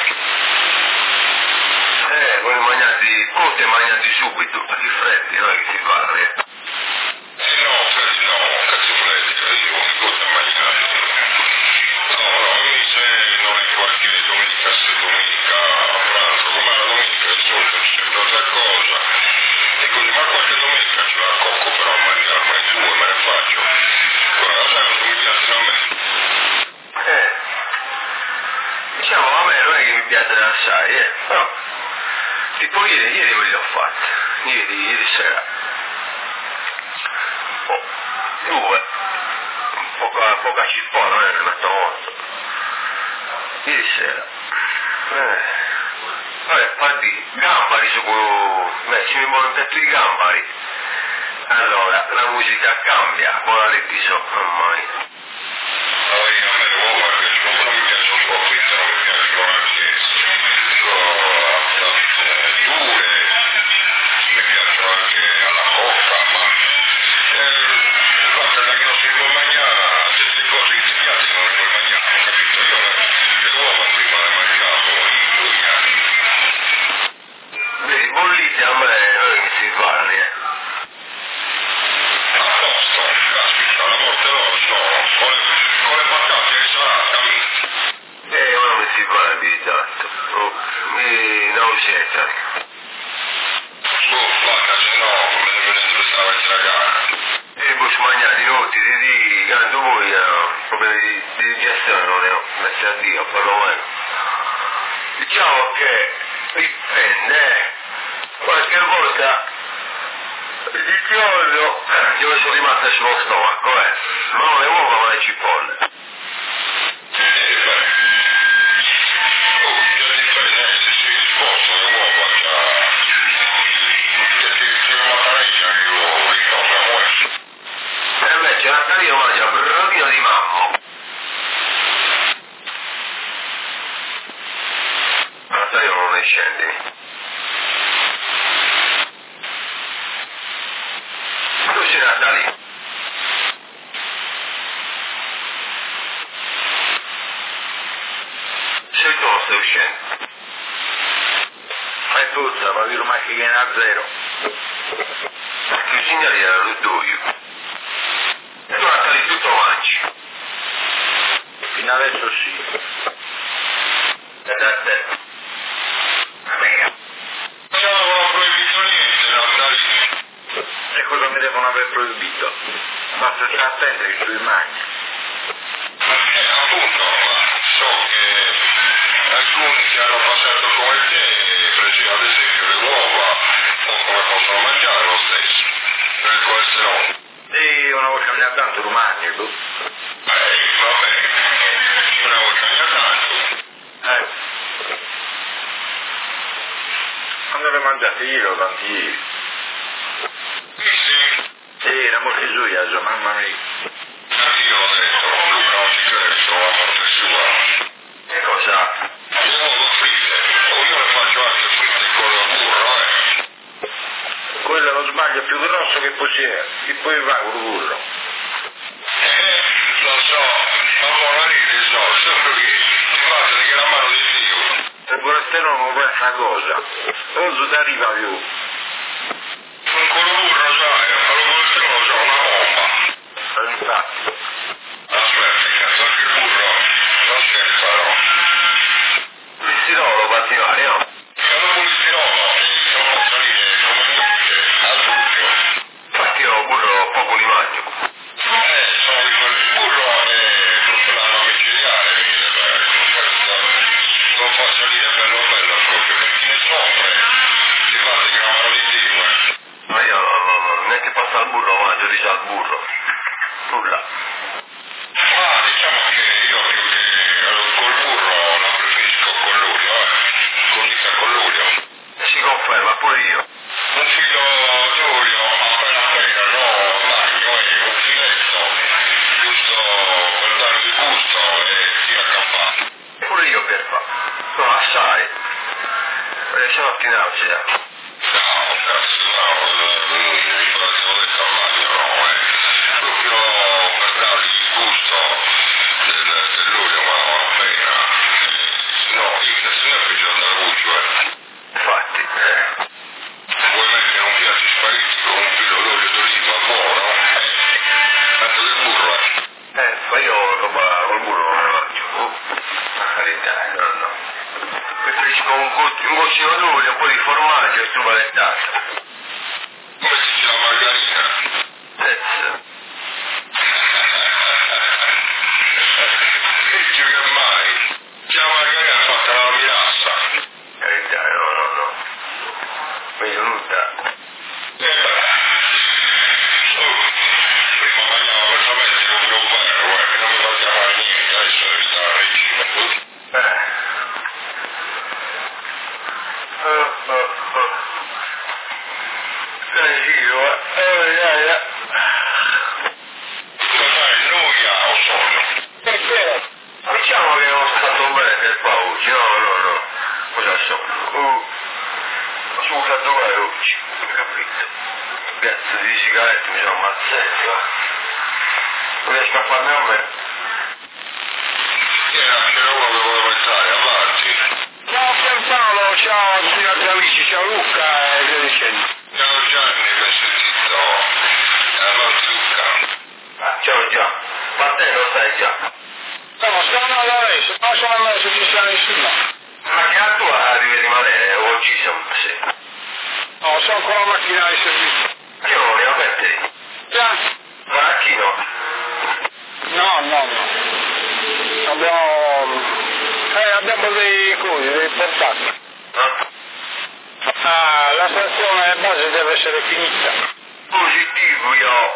Speaker 1: Eh, voi mangiati, pote mangiati subito, di freddi, non è che si parli.
Speaker 2: eh no, freddi no, cazzo freddi, io mi posso mangiare. No, no, invece non è qualche domenica se domenica a pranzo, come la domenica il solito c'è sempre altra cosa. E così, ma qualche domenica ce la cocco però a mangiarmi due, me ne faccio. Guarda, sai cosa mi piacciono a me?
Speaker 1: Eh, diciamo a me non è che mi piace assai, eh, però, tipo ieri, ieri me li ho fatti, ieri, ieri sera. Oh, due, poca, poca cipolla, non è che ne metto molto. Ieri sera. Eh, vabbè, poi di gambari su quello, beh, se mi vuole un petto di gambari, allora la musica cambia, ora l'episodio, ormai.
Speaker 2: Allora io a me le uova piacciono, però mi piace un po' fritte, non mi piacciono anche dure, mi piacciono anche alla cotta,
Speaker 1: mi nausetta.
Speaker 2: Oh, guarda, se no, me ne prendo questa mattina gara.
Speaker 1: E poi ci mangiate i notti di di quando voi eh, proprio di, di digestione non ne ho messi a Dio, perlomeno. Diciamo che dipende, eh. Qualche volta il giorno dove sono rimaste sullo stomaco, eh. Ma non le uova ma le cipolle.
Speaker 2: Eh, beh. Oh, che differenza, se sei disposto le uova già... Perché c'è una parecchia che lo ricorda, eh.
Speaker 1: E invece Natalino mangia brodino di mammo. Natalino non ne scendi. Tu sei Natalino. Sei tu non stai uscendo.
Speaker 3: Fai puzza, ma vi ormai che viene a zero.
Speaker 1: Perché il signore era l'uddoio. E tu Natalino tutto mangi.
Speaker 3: Fino adesso sì.
Speaker 1: E da te. Amica.
Speaker 2: Facciamo con la proibizione niente, Natalino.
Speaker 3: E cosa mi devono aver proibito? Basta stare attenti che ci rimani.
Speaker 2: Eh, appunto, ma so che alcuni che hanno passato come te, presi ad esempio le uova, non come possono mangiare lo stesso, per il colesterolo.
Speaker 3: E una volta mi ha tanto rumani, tu.
Speaker 2: Eh, vabbè, una volta mi ha tanto.
Speaker 3: Eh. Quando le mangiate io, tanti ieri.
Speaker 2: Sì, sì,
Speaker 3: Sì, la morte sua, mamma mia.
Speaker 2: io ho detto, Luca non ci crede, sono la morte sua.
Speaker 1: Che cosa?
Speaker 2: Le uova fritte, o io le faccio anche fritte con il burro, eh.
Speaker 3: Quello è lo sbaglio più grosso che possiede. Che poi va con il burro.
Speaker 2: Eh, lo so, ma buona ride, so, sempre che ti fate che la mano di Dio.
Speaker 3: Il colesterolo non è una cosa. Non si arriva più.
Speaker 2: Con il burro, sai, allo colesterolo c'ho una bomba.
Speaker 3: E infatti.
Speaker 2: Aspetta, cazzo, anche il burro non scherza, no.
Speaker 1: Il sirolo particolare, no?
Speaker 2: Io dopo il tirolo, non può salire come dice, al buio.
Speaker 1: Infatti io burro poco li mangio.
Speaker 2: Eh, sono di quel burro e tutto l'anno micidiale, vedi, non fa salire bello bello, proprio per chi ne soffre, si fa di che la mano di Dio, eh.
Speaker 1: Ma io no, no, no, neanche passa al burro, mangio di già al burro. Nulla.
Speaker 2: Ma diciamo che io più che col burro la preferisco con l'olio, eh, con mica con l'olio.
Speaker 1: E si conferma pure io.
Speaker 2: Un filo d'olio appena appena, no, magno, e un filetto, giusto per dargli gusto e si accappa.
Speaker 1: Pure io per fa. No, assai. Perché se no ti nausea.
Speaker 2: No, cazzo, no, mi devo detto al magno, no, eh. Proprio per dargli il gusto del, dell'olio, ma appena. No, io se ne faccio andare buccio, eh.
Speaker 1: Infatti, eh.
Speaker 2: Vuoi mettere un piatto di spaghetti con un filo d'olio d'oliva buono? Eh, tanto del burro, eh.
Speaker 1: Eh, ma io roba col burro non la mangio. Oh, per carità, no, no. Preferisco un, go- un goccino d'olio, un po' di formaggio e struvallettata.
Speaker 2: Mettici la margarina.
Speaker 1: Pezzo.
Speaker 2: Peggio che mai. C'è la margarina fatta dalla Milassa.
Speaker 1: Carità, no, no, no. Meglio nulla.
Speaker 2: Eh beh. Oh, prima mangiavo veramente come un vero, eh, che non mi faceva fare niente, adesso devi stare a regime.
Speaker 1: Eh. Oh, oh, oh. Eh, io, eh, eh, eh, eh.
Speaker 2: Cos'è? Noia o sonno?
Speaker 1: Perché? Diciamo che non sto stato bene per pauci, no, no, no. Cosa sono? Oh. Sono stato bene oggi, capito? Pezzo di sigarette mi sono ammazzato, va. Non riesco a farne a me.
Speaker 2: Era anche uno che voleva entrare, avanti.
Speaker 3: Ciao Pierpaolo, ciao a tutti gli altri amici, ciao Luca e via dicendo.
Speaker 2: Ciao Gianni, che hai sentito? Avanti Luca.
Speaker 1: Ah, ciao già. Ma te lo sai già.
Speaker 3: No, ma stiamo andando adesso, non sono andato se ci sta nessuno.
Speaker 1: macchina tua deve rimanere, o ci siamo, sì.
Speaker 3: No, sono con la macchina di servizio.
Speaker 1: Che non vogliamo mettere?
Speaker 3: Già?
Speaker 1: Maracchino?
Speaker 3: No, no, no. Abbiamo... Eh, abbiamo dei cosi, dei portati.
Speaker 1: No?
Speaker 3: Ah, la stazione base deve essere finita.
Speaker 1: Positivo io.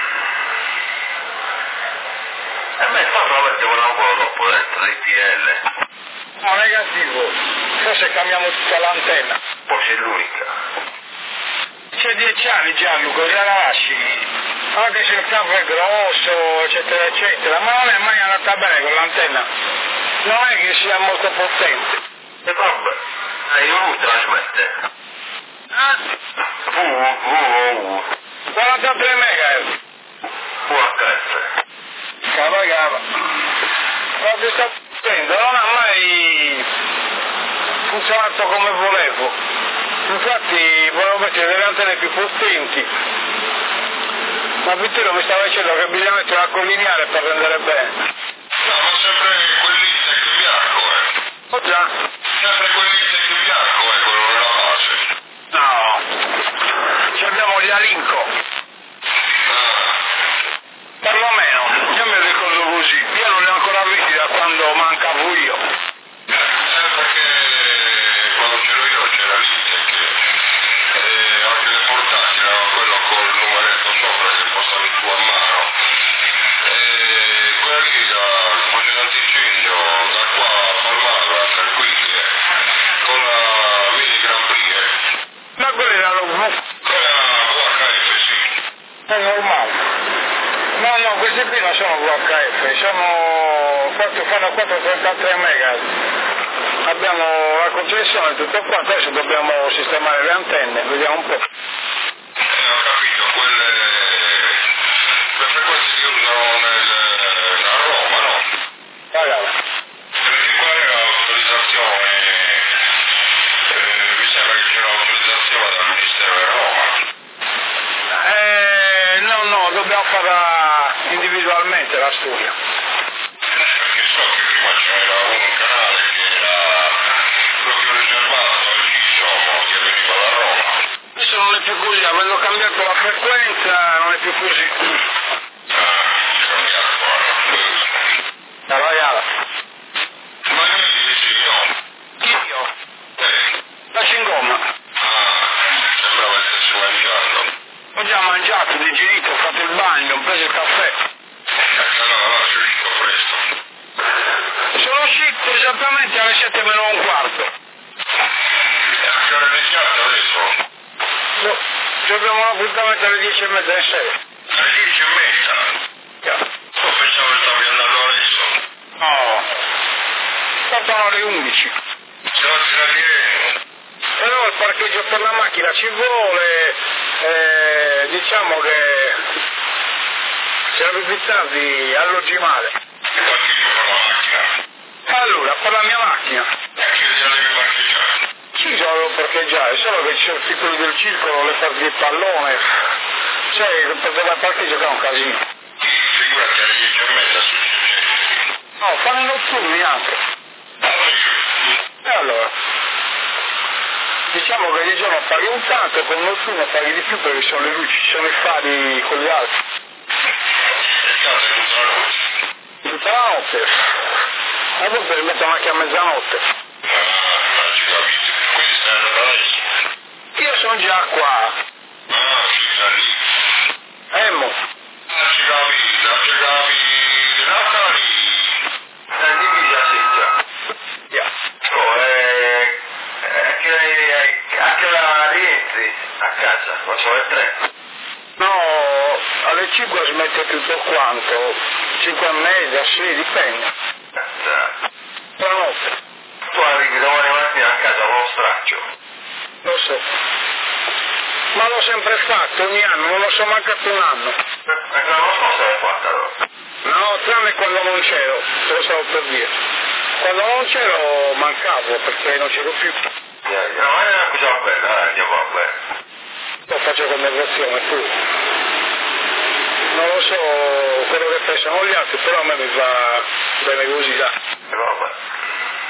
Speaker 1: E me fa veramente un angolo dopo dentro, dei T L.
Speaker 3: No, negativo. Forse cambiamo tutta l'antenna.
Speaker 1: Forse è l'unica.
Speaker 3: C'è dieci anni Gianluca, già la lasci. Anche se il campo è grosso, eccetera, eccetera, ma non è mai andata bene con l'antenna. Non è che sia molto potente.
Speaker 1: E vabbè, hai voluto trasmettere.
Speaker 3: Ah,
Speaker 1: V, V, V,
Speaker 3: quarantatré megahertz.
Speaker 1: V H F.
Speaker 3: Cava cava. Quando sta facendo non ha mai funzionato come volevo. Infatti volevo mettere delle antenne più potenti. Ma Vittorio mi stava dicendo che bisogna mettere una collineare per rendere bene.
Speaker 2: No, ma sempre quell'Intec bianco, eh.
Speaker 3: Oh già?
Speaker 2: Sempre quell'Intec bianco, eh, quello della base.
Speaker 3: No. Ci abbiamo gli Alinco.
Speaker 2: Ah.
Speaker 3: Perlomeno, io mi ricordo così. Io non li ho ancora visti da quando mancavo io.
Speaker 2: Eh, perché quando c'ero io c'era l'Intec e anche le portatili erano quello col numeretto sopra che posavi tu a mano. E quella lì da faceva antincendio da qua a Palmara, tranquilli, eh, con la mini Grand Prix, eh.
Speaker 3: Ma quello era lo
Speaker 2: Quella V H F, sì.
Speaker 3: è normale. No, no, questi qui non sono V H F, sono quattro, fanno quattrocentotrentatré mega. Abbiamo la concessione e tutto qua, adesso dobbiamo sistemare le antenne, vediamo un po'.
Speaker 2: Eh, ho capito, quelle le frequenze che usano nel, a Roma, no?
Speaker 3: Ragazzi,
Speaker 2: Perché qual è l'autorizzazione? Eh, mi sembra che c'è un'autorizzazione dal Ministero di Roma.
Speaker 3: eh, no, no, dobbiamo farla individualmente la storia.
Speaker 2: Perché so che prima c'era un canale che era proprio riservato al Gisomo che veniva da Roma.
Speaker 3: Adesso non è più così, avendo cambiato la frequenza non è più così.
Speaker 2: Ah, c'è cambiato, guarda.
Speaker 3: La ragazza,
Speaker 2: Ma io ti dici no?
Speaker 3: io,
Speaker 2: Eh.
Speaker 3: la cingomma,
Speaker 2: Ah, sembrava stessi mangiando.
Speaker 3: ho già mangiato, digerito, ho fatto il bagno, ho preso il caffè.
Speaker 2: Eh, no, no, sei uscito presto.
Speaker 3: Sono uscito esattamente alle sette meno un quarto.
Speaker 2: E a che ora è iniziato adesso?
Speaker 3: No, ci abbiamo un appuntamento alle dieci e mezza in sera.
Speaker 2: Alle dieci e mezza. Io pensavo che stavi andando adesso.
Speaker 3: No, portano alle undici.
Speaker 2: Se non ti radiremo.
Speaker 3: Però il parcheggio per la macchina ci vuole, eh, diciamo che siamo più tardi allogimale.
Speaker 2: Che parcheggio per la macchina?
Speaker 3: Allora, per la mia macchina,
Speaker 2: E a che gliela devi parcheggiare?
Speaker 3: ci sono parcheggiare, solo che c'è il titolo del circolo, le partite di pallone, cioè per dove parcheggio che è un casino.
Speaker 2: Figurati alle dieci e mezza succede.
Speaker 3: No, fanno i notturni anche. E allora? Diciamo che di giorno paghi un tanto e con il notturno paghi di più perché ci sono le luci, ci sono i fari con gli altri.
Speaker 2: E cazzo, è tutta la notte.
Speaker 3: Tutta la notte. A volte li mettono anche a mezzanotte.
Speaker 2: Ah, ci capito. Quindi stai andando adesso.
Speaker 3: Io sono già qua.
Speaker 2: Ah, ci sta lì.
Speaker 3: Emmo.
Speaker 2: Ah, ci capito, ci capito. No, lì.
Speaker 1: È divisa, sì, già.
Speaker 3: Yeah.
Speaker 1: Oh, eh, a che ora- a che ora rientri a casa? Ma sono le tre.
Speaker 3: No, alle cinque smette tutto quanto. cinque e mezza, sì, dipende.
Speaker 1: Cazzo.
Speaker 3: Buonanotte.
Speaker 1: Tu arrivi domani mattina a casa con lo straccio.
Speaker 3: Lo so. Ma l'ho sempre fatto ogni anno, non lo so mancato un anno.
Speaker 1: Anche l'anno scorso l'hai fatta allora.
Speaker 3: No, tranne quando non c'ero, te lo stavo per dire. Quando non c'ero mancavo perché non c'ero più.
Speaker 1: Yeah, yeah. No, è una cosa bella, dai, andiamo a bene.
Speaker 3: Lo faccio conversazione pure. Non lo so quello che pensano gli altri, però a me mi va bene così, dai.
Speaker 1: E vabbè.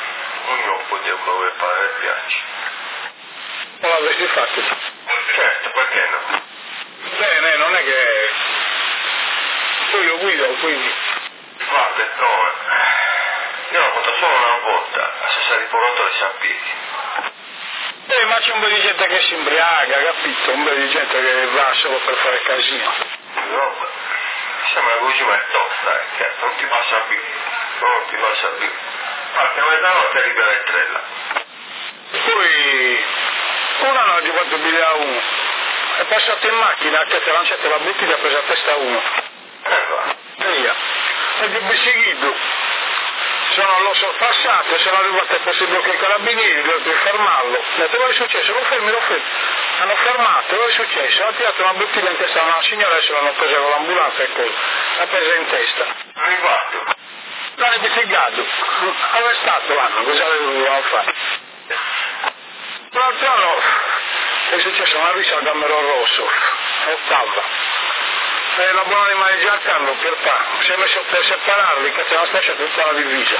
Speaker 1: ognuno può dire quello che fa e piace.
Speaker 3: Non l'avresti fatto?
Speaker 1: Certo, perché no?
Speaker 3: Bene, non è che... Poi io guido, quindi...
Speaker 1: Guarda, no, io l'ho fatto solo una volta, a Sassari Polotto di San Pietro.
Speaker 3: Eh, ma c'è un po' di gente che si imbriaca, capito? Un po' di gente che va solo per fare casino.
Speaker 1: No, sembra così, ma è tosta, eh, che non ti passa più, non ti passa più. Parte a mezzanotte arriva l'estrella.
Speaker 3: Poi una notte ho fatto bidere a uno, è passato in macchina, che ti ha lanciato la butti e ha preso a testa uno.
Speaker 1: Eh va.
Speaker 3: E via. E di perseguito. Sono, lo sorpassato, sono arrivato a questo blocco ai carabinieri, devo fermarlo. Ho detto, cosa è successo? Lo fermi, lo fermi. Hanno fermato, cosa è successo? Hanno tirato una bottiglia in testa a una signora, adesso l'hanno presa con l'ambulanza e cosa? L'ha presa in testa.
Speaker 1: Arrivato.
Speaker 3: L'hanno investigato. Dove è stato l'anno? Cosa dovevano fare? L'altro anno è successo una risa al Gamero Rosso, ottava. E la buona di Maria Carlo per pa, si è messo per separarli, che c'è la stessa tutta la divisa.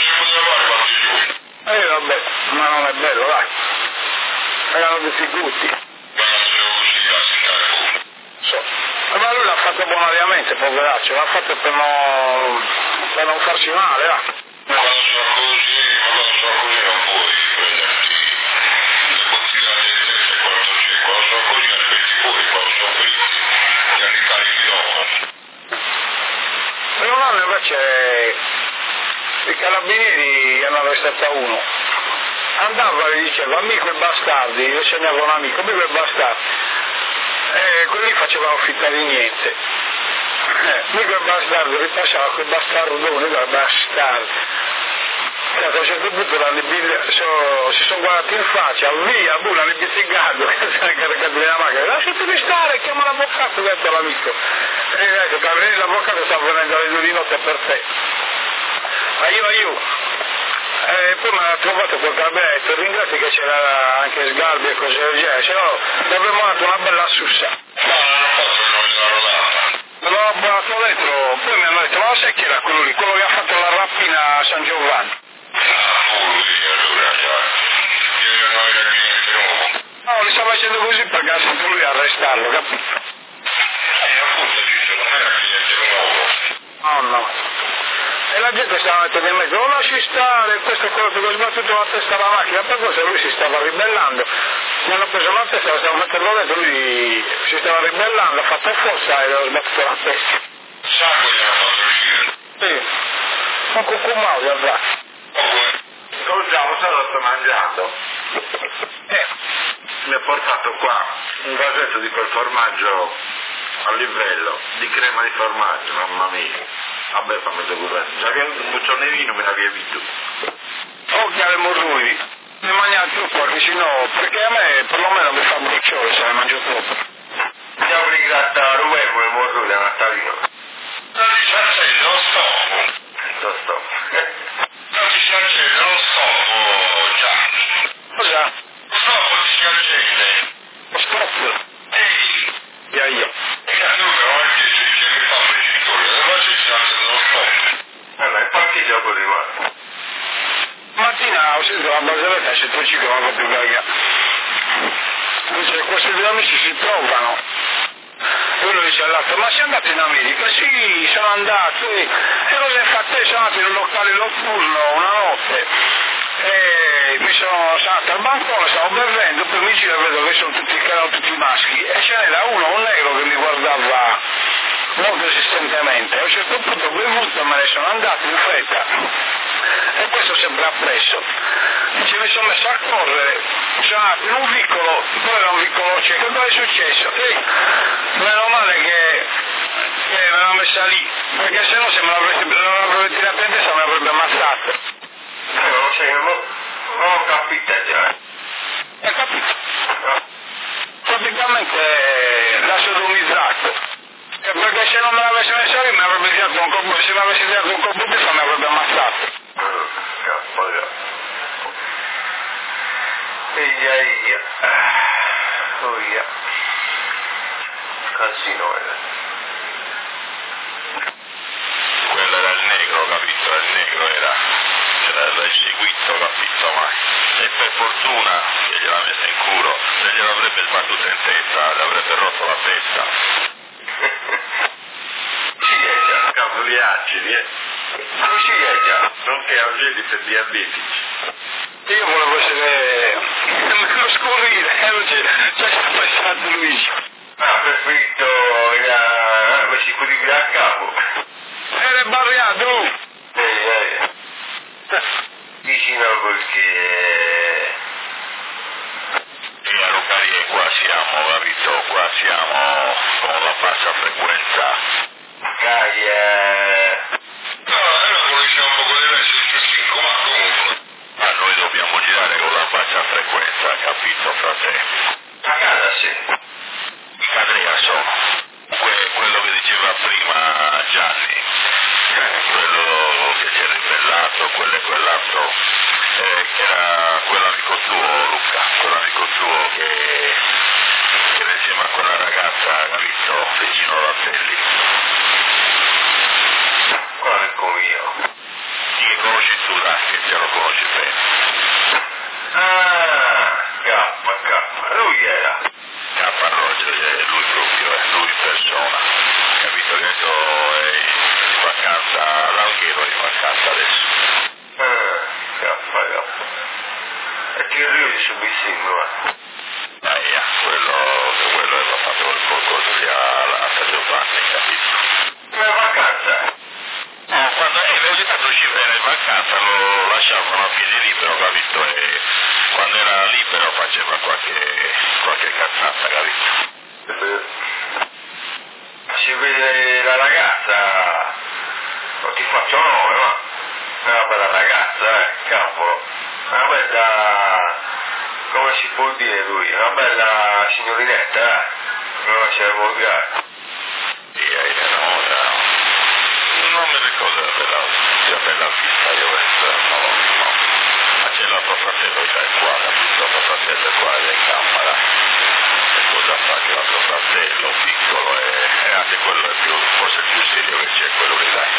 Speaker 3: E eh, vabbè, ma non è bello, dai. Erano tutti gutti. So. Ma lui l'ha fatto bonariamente, poveraccio, l'ha fatto per non, per non farsi male, va.
Speaker 2: Ma quando sono così, ma quando sono così non puoi prenderti le bottiglie di testa quando c'è, quando sono così aspetti fuori, quando sono fritti, ti ricarichi dopo.
Speaker 3: Per un anno invece i carabinieri hanno arrestato uno. Andava e diceva amico e bastardi, io segnavo un amico, amico e bastardi. E quelli facevano finta di niente. Eh, amico e bastardo ripassava quei bastardoni da bastardi. A un certo punto so, si sono guardati in faccia, via, buh, l'hanno investigato, che si è caricato nella macchina, lasciatemi stare, chiama l'avvocato, ha detto l'amico. E ha detto, l'avvocato sta venendo alle due di notte per te. Aiuto, aiuto. E poi mi ha trovato quel carabiniere, ringrazio che c'era anche Sgarbi e cose del genere, se no gli avremmo dato una bella sussa.
Speaker 2: No, non ho fatto che non gliela rodata.
Speaker 3: L'ho buttato dentro, poi mi hanno detto, ma sai chi era quello lì, quello che ha fatto la rapina a San Giovanni? No, li stava facendo così perché ha sentito lui arrestarlo, capito?
Speaker 2: E appunto dice, non era cliente nuovo.
Speaker 3: No, no. E la gente stava mettendo in mezzo, non lasci stare, questo è quello che ho sbattuto la testa alla macchina, per cosa lui si stava ribellando. Mi hanno preso la testa, la stavo mettendo dentro, lui si stava ribellando, ha fatto forza e l'ho sbattuto la testa.
Speaker 2: Sangue gli hanno fatto uscire.
Speaker 3: Sì, un cucumao gli ha dato.
Speaker 1: Scusa, lo sto mangiando.
Speaker 3: Eh.
Speaker 1: Mi ha portato qua un vasetto di quel formaggio a livello, di crema di formaggio, mamma mia. Vabbè, fammi seguire. Già che un buccione di vino me l'avevi visto.
Speaker 3: Occhio alle morrui. Ne mangiare troppo, perché sennò, perché a me perlomeno mi fa briciole se ne mangio troppo.
Speaker 1: Andiamo a rigrattare un uomo e morrui da Natalino.
Speaker 2: Non ti c'è, non sto.
Speaker 1: Sto sto.
Speaker 2: Non ti c'è, non sto, già.
Speaker 3: Cosa?
Speaker 2: Stop ti c'è.
Speaker 3: Lo stop.
Speaker 2: Ehi.
Speaker 3: Via io.
Speaker 2: E cazzo, non è che si dice che fa briciole, ma ci c'è, non sto.
Speaker 1: Allora, il parcheggio poi rimane.
Speaker 3: Mattina ho sentito la barzelletta e c'è ci che non va più cagare. Dice, questi due amici si trovano. E uno dice all'altro, ma sei andato in America? Sì, sono andato. E cosa hai fatto? Sono andato in un locale notturno una notte. E mi sono saltato al bancone, stavo bevendo, poi mi giro e vedo che sono tutti, che erano tutti maschi. E ce n'era uno, un negro, che mi guardava molto insistentemente. A un certo punto ho bevuto e me ne sono andato in fretta. E questo sempre appresso. Dice, mi sono messo a correre, sono andato in un vicolo, poi era un vicolo cieco, cosa è successo? E meno male che, che me l'ho messa lì, perché se no se me l'avrebbe, me l'avrebbe tirata in testa me l'avrebbe ammazzato.
Speaker 1: Eh, non sai, non, non ho capito già.
Speaker 3: Hai capito? Praticamente l'ha sodomizzato. E perché se non me l'avesse messa lì mi avrebbe tirato un colpo, se mi avesse tirato un colpo di testa mi avrebbe ammazzato.
Speaker 1: Cazzo, Eia, eia. Oh, yeah. Casino era.
Speaker 2: Quello era il negro, capito? Il negro era, era
Speaker 5: l'hai seguito, capito, ma e per fortuna che gliel'ha messa in culo, se gliel'avrebbe sbattuta in testa, le avrebbe rotto la testa.
Speaker 1: Sì, è già.
Speaker 2: Cavoli acidi, eh?
Speaker 1: Sì, è già.
Speaker 2: Nonché angeli per diabetici.
Speaker 3: Io volevo essere meno scurrile, eh, non c'è, c'è sta passato Luigi.
Speaker 1: Ah, preferito era messi quelli a capo.
Speaker 3: Era barriato!
Speaker 1: Eh, eh. Vicino perché...
Speaker 5: E a Lucarie qua siamo, capito? Qua siamo con la bassa frequenza.
Speaker 1: Gaia...
Speaker 5: No, noi lo conosciamo con le versi cinque, ma comunque. Ma noi dobbiamo girare con la bassa frequenza, capito, frate?
Speaker 1: A casa sì.
Speaker 5: I Cadrea sono. Que- quello che diceva prima Gianni, eh, quello che si è ribellato, quello e quell'altro, eh, che era quell'amico tuo, Luca, quell'amico tuo che, che era insieme a quella ragazza, capito, vicino alla Telli.
Speaker 1: Quale mio?
Speaker 5: Chi che conosci tu, dai, che te lo conosci bene.
Speaker 1: Ah, K, K, lui era.
Speaker 5: K. Roger è lui proprio, è lui in persona. Capito che adesso è in vacanza, all'Alghero è in vacanza adesso.
Speaker 1: Ah, K, K. E che rio di subissimo, eh.
Speaker 5: Ah, yeah, quello, quello aveva fatto il concorso lì a San Giovanni, capito?
Speaker 1: Ma è vacanza?
Speaker 5: Eh, quando eh, in realtà era in vacanza lo lasciavano a piedi libero, capito? E quando era libero faceva qualche, qualche cazzata, capito?
Speaker 1: Si vede la ragazza, non ti faccio nome, ma è una bella ragazza, eh, cavolo. Una bella, come si può dire lui, una bella signorinetta, eh, non essere volgare.
Speaker 5: Sì, eh, no, no. Non mi ricordo la bella, la bella vista, io questo, no, no. Ma c'è l'altro fratello che è qua, capito? L'altro fratello è qua, è in camera. E cosa fa che l'altro fratello, piccolo, e, e anche quello è più, forse il più serio che c'è, quello lì, dai.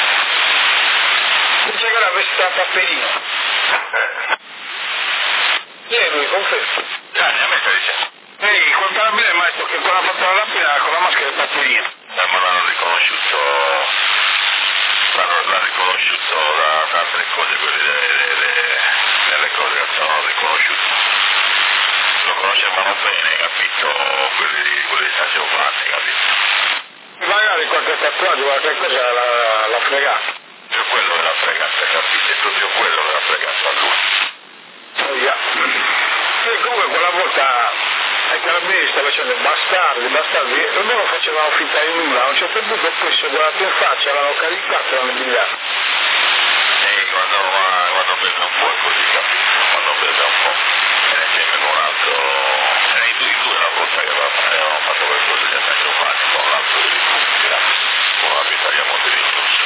Speaker 3: Dice che era vestita a cappellino.
Speaker 1: Eh.
Speaker 3: Chi è lui, confermo?
Speaker 5: Gianni, a me stai dicendo?
Speaker 3: Ehi, quel carabiniere maestro che quando ha fatto la rapina con la maschera di batteria.
Speaker 5: Eh, ma l'hanno riconosciuto, l'hanno, l'hanno riconosciuto da, da altre cose, quelle delle, delle, delle cose che stavano riconosciuto. Lo conoscevano bene, capito? Quelli, quelli di San Giovanni, capito?
Speaker 3: Magari qualche tatuaggio, qualche cosa l'ha, l'ha fregato.
Speaker 5: Cioè quello era fregato, capito? È proprio quello che era fregato a lui.
Speaker 3: Oh, yeah. E comunque quella volta ai carabinieri stava facendo bastardi, bastardi, e loro facevano finta di nulla. A un certo punto poi si è guardato in faccia, l'hanno caricato e l'hanno bigliato.
Speaker 5: E quando, quando beve un po' è così, capito? Quando beve un po'. Era insieme con un altro, era in due, in due la volta che avevano fatto quelle cose di San Giovanni, con l'altro di Liguria, con la Italia Montevideo.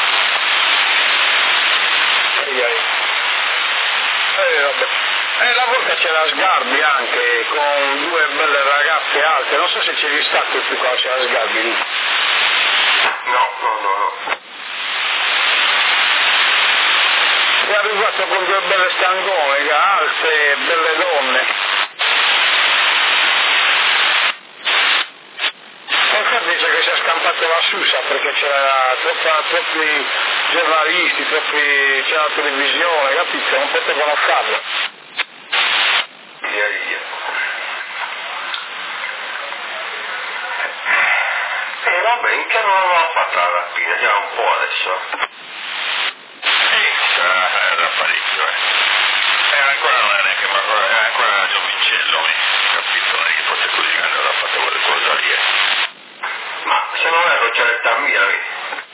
Speaker 3: Ehi, ehi. Eh, vabbè. E la volta c'era Sgarbi anche, con due belle ragazze alte, non so se c'eri stato tu quando c'era Sgarbi lì.
Speaker 1: No, no, no, no.
Speaker 3: È arrivato con due belle stangone, alte, belle donne. E infatti dice che si è scampato la susa perché c'era troppa, troppi giornalisti, troppi, c'era la televisione, capito? Non potevano farlo.
Speaker 1: Via via. E vabbè, in che non aveva fatto la rapina, già un po' adesso.
Speaker 5: Sì, era parecchio, eh. Era ancora, non era neanche, ma era ancora giovincello, capito? Non è che fosse così grande, aveva fatto quelle cose lì, eh.
Speaker 1: Ma se non erro c'è l'età mia, vedi?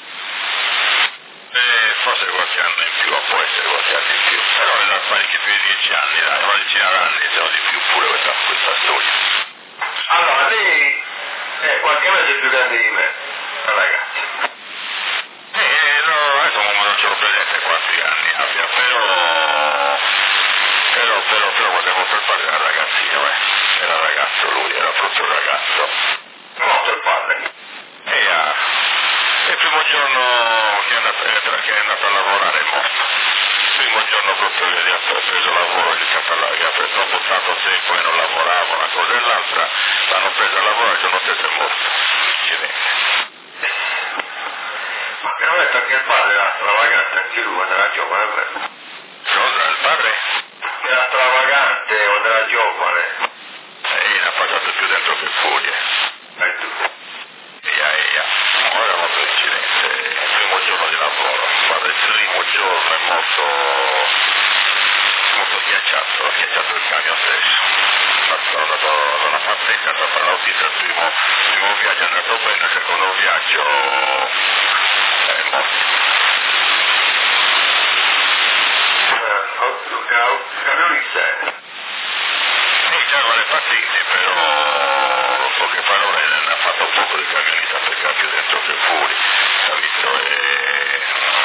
Speaker 5: Eh, forse qualche anno in più, può essere qualche anno in più, però era parecchi più di dieci anni, dai, una decina d'anni, se non di più, pure questa, questa storia.
Speaker 1: Allora, lei è qualche mese più grande di me, la ragazza.
Speaker 5: Eh, no, adesso non ce l'ho presente quanti anni abbia, però, però, però, però, guardiamo per fare era ragazzino, eh, era ragazzo lui, era proprio ragazzo.
Speaker 1: Morto il padre.
Speaker 5: E ah, il primo giorno che è andato, che è andato a lavorare è morto. primo giorno proprio che ha preso lavoro, il cappella che ha preso dopo tanto tempo e non lavorava, una cosa e l'altra, l'hanno preso a lavorare, il giorno stesso è morto. Accidenti.
Speaker 1: Ma mi hanno detto anche il padre era stravagante, anche lui quando era giovane, è vero?
Speaker 5: Cosa? Il padre?
Speaker 1: Era stravagante quando era giovane.
Speaker 5: E ne ha passato più dentro che fuori.
Speaker 1: E tu?
Speaker 5: Eia, eia. No, era molto incidente. Il primo giorno di lavoro. Guarda, il primo giorno è molto... molto ghiacciato, ha ghiacciato il camion stesso. Sono andato da una parte in casa per l'autista, il primo, il primo viaggio è andato bene, il secondo viaggio è morto.
Speaker 1: Il camionista è?
Speaker 5: E già non le partite, però non so che parole ne ha fatto poco di camionista perché ha più dentro che fuori, capito? E...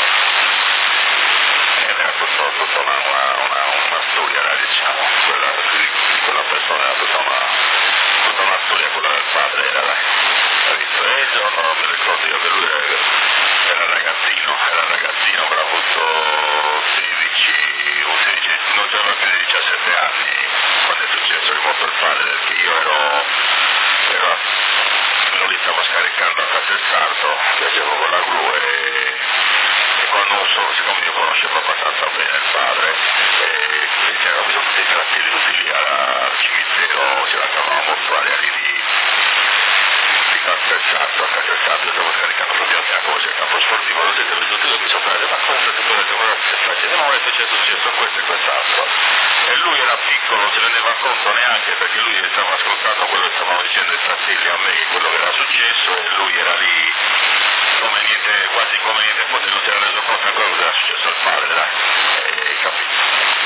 Speaker 5: ed era tutto, tutta una, una, una storia, diciamo, quella, quella persona era tutta una, tutta una storia, quella del padre era, capito? E il giorno mi ricordo io che lui era, era ragazzino, era ragazzino, avrà avuto sedici, o sedici, non c'era più di diciassette anni quando è successo il morto il padre, perché io ero, ero quello lì stavo scaricando a casa del sardo, piacevo con la gru e, e quando non so, siccome io conoscevo abbastanza bene il padre, e, e c'era bisogno di tratti tutti lì al cimitero, c'era una mortuaria lì di di casa del sardo, a casa del sardo, io stavo scaricando proprio la mia cosa, il campo sportivo, lo siete venuti io mi sono preso, ma come siete venuti a guardare che faccio? No, adesso c'è successo questo e quest'altro. E lui era piccolo, non si rendeva conto neanche perché lui stava ascoltando quello che stavano dicendo i fratelli a me, quello che era successo, e lui era lì come niente, quasi come niente, forse non si era reso conto ancora cosa era successo al padre, dai, e capito.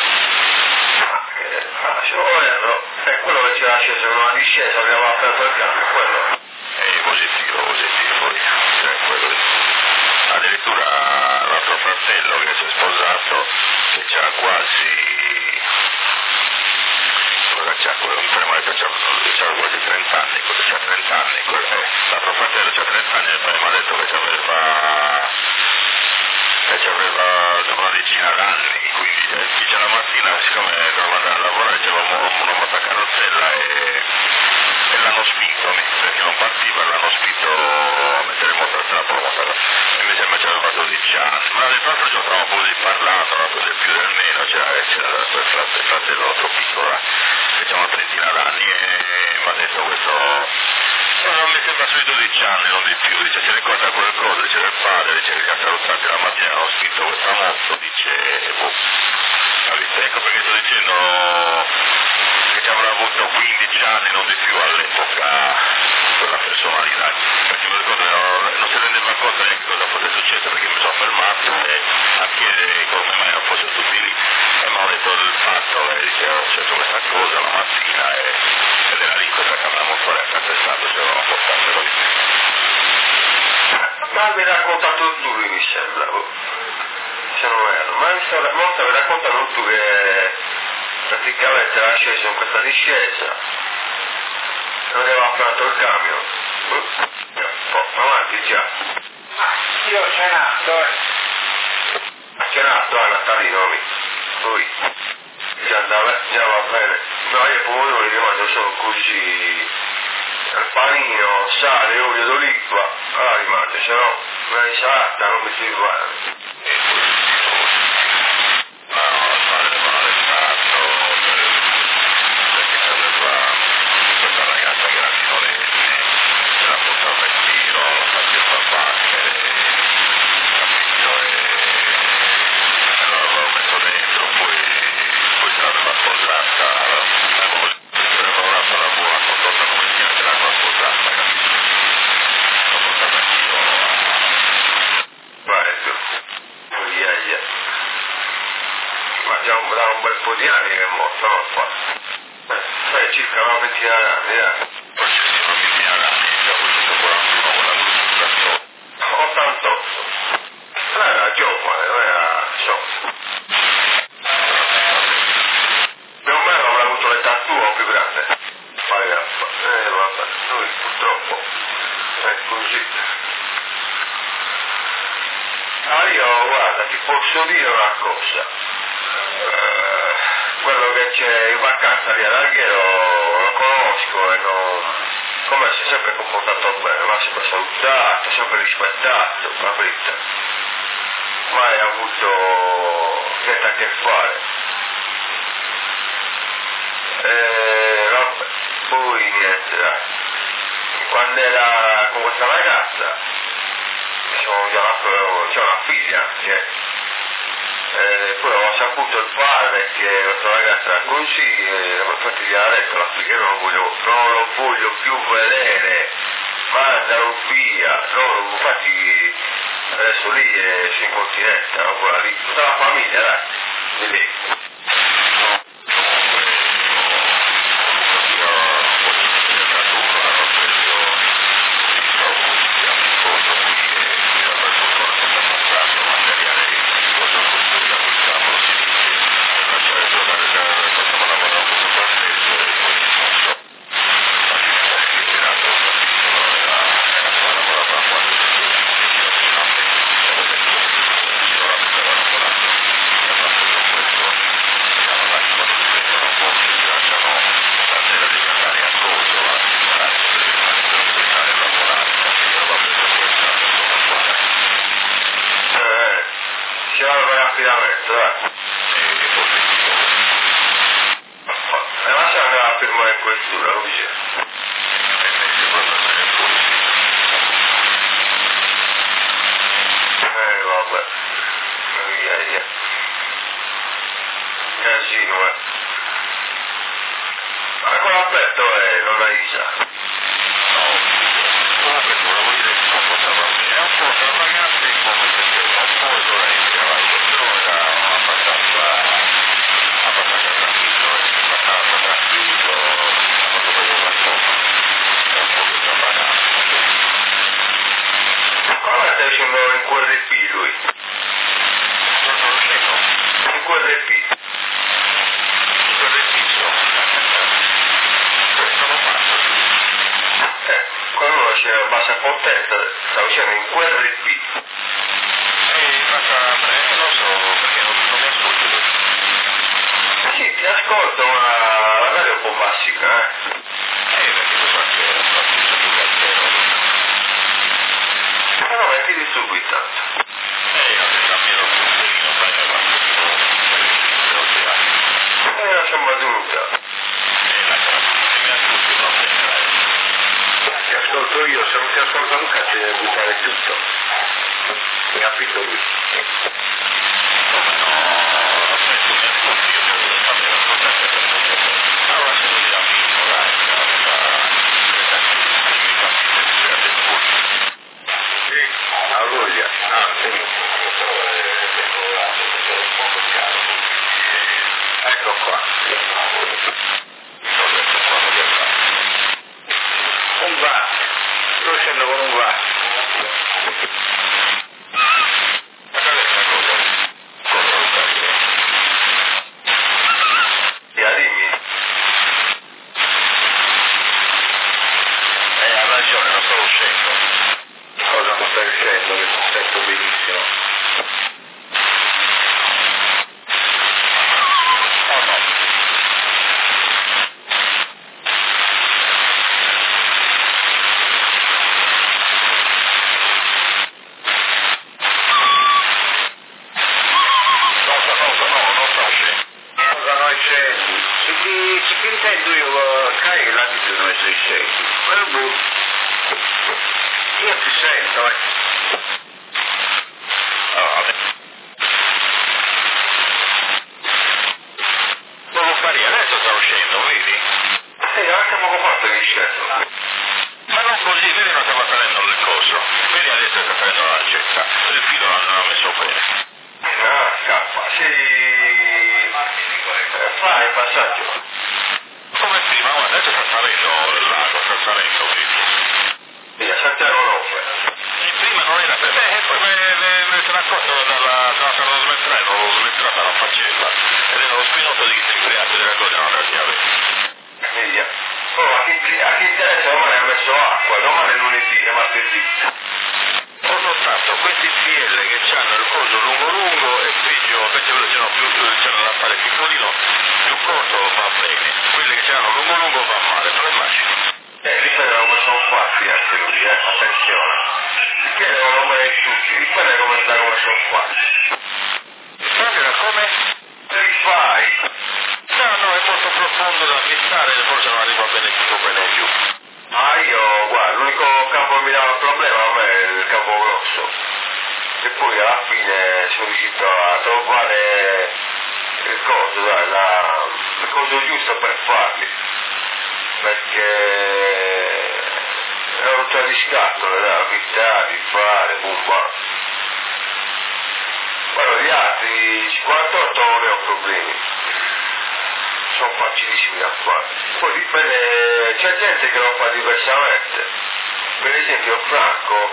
Speaker 1: Ah, ci volevano, è quello che ci ha sceso con una discesa che aveva aperto il cambio, quello.
Speaker 5: E positivo, positivo, cioè quello addirittura l'altro fratello che si è sposato, che c'ha quasi, cosa c'ha, quello mi fermo, c'ha quasi trenta anni, quello c'ha trenta anni, quello, eh, l'altro fratello c'ha trenta anni e poi mi ha detto che c'aveva, che c'aveva una decina d'anni, quindi dice la mattina, siccome doveva andare a lavorare, c'era una motocarrozzella e, e l'hanno spinto, perché non partiva, l'hanno spinto a mettere in moto la promota, e invece me c'aveva dodici anni, ma l'altro giorno stavamo pure parlando, una cosa più del meno, c'era, c'era il fratello troppo piccolo, che c'ha una trentina d'anni e mi ha detto questo, no, non mi sembra sui dodici anni, non di più, dice, si ricorda qualcosa, dice del padre, dice che si è salutati la mattina, hanno scritto questa moto, dice, boh, capite? Ecco perché sto dicendo che ci avrà avuto quindici anni, non di più all'epoca, quella personalità, perché mi ricordo che non, non si rendeva conto neanche cosa fosse successo, perché mi sono fermato e a chiedere come mai non fosse tutti lì, e mi hanno detto il fatto, e dice, ho successo questa cosa la mattina, e, ed era lì questa camera mortuaria a casa stato, c'erano portato, lo dice.
Speaker 1: Ma mi ha raccontato tu lui, mi sembra, se non erro, ma mi sta raccontando tu che praticamente era sceso in questa discesa, non aveva afferrato il camion, ma avanti già.
Speaker 3: Ah, io cenato, eh.
Speaker 1: Ha cenato a Natalino, lui, già andava, già va bene, no io pomodori li mangio solo così, il panino, sale, olio d'oliva, allora li mangio, se no una insalata non mi si guarda. Già un, da un bel po' di anni che è morto, non fa. Eh, sai, circa una ventina d'anni, eh.
Speaker 5: Forse sì, una ventina d'anni, già questo quarantuno con la luce,
Speaker 1: ottantotto. Non era giovane, non era insomma. Mio meno avrà avuto l'età tua o più grande. Ragazza, eh vabbè, lui purtroppo è così. Ah, io guarda, ti posso dire una cosa. eh, quello che c'è in vacanza lì all'Alghero lo conosco e non, come si è sempre comportato bene, mi ha sempre salutato, sempre rispettato, capito? Mai avuto niente a che fare. E vabbè, poi niente, dai. Quando era con questa ragazza, diciamo, c'è una, c'è una figlia che eh, poi ho saputo il padre che questa ragazza era così e infatti gli ha detto la figlia, io non, voglio, non lo voglio più vedere, mandalo via, no, infatti adesso lì è su in continente, no? Quella lì, tutta la famiglia, dai, di lì. A chi interessa domani ha messo acqua, domani è lunedì e martedì.
Speaker 5: Cosa soltanto questi T L che hanno il coso lungo lungo e piglio, invece quello che hanno più, c'hanno l'affare piccolino, più corto va bene, quelli che hanno lungo lungo va male, te lo immagini?
Speaker 1: Eh, dipende da come sono fatti anche lui, eh, attenzione. Dipende da come tutti, dipende come, da come sono fatti.
Speaker 5: Dipende da come?
Speaker 1: Li fai.
Speaker 5: No, no, è molto profondo da fissare, forse non arriva bene tutto bene giù.
Speaker 1: Ah, io, guarda, l'unico campo che mi dava il problema a me è il campo grosso. E poi alla fine sono riuscito a trovare il coso, dai, la, il coso giusto per farli. Perché ero già di scatole, da fittare, fare, bomba. Guarda, gli altri cinquantotto non ne ho problemi. Sono facilissimi da fare. Poi dipende, c'è gente che lo fa diversamente. Per esempio Franco,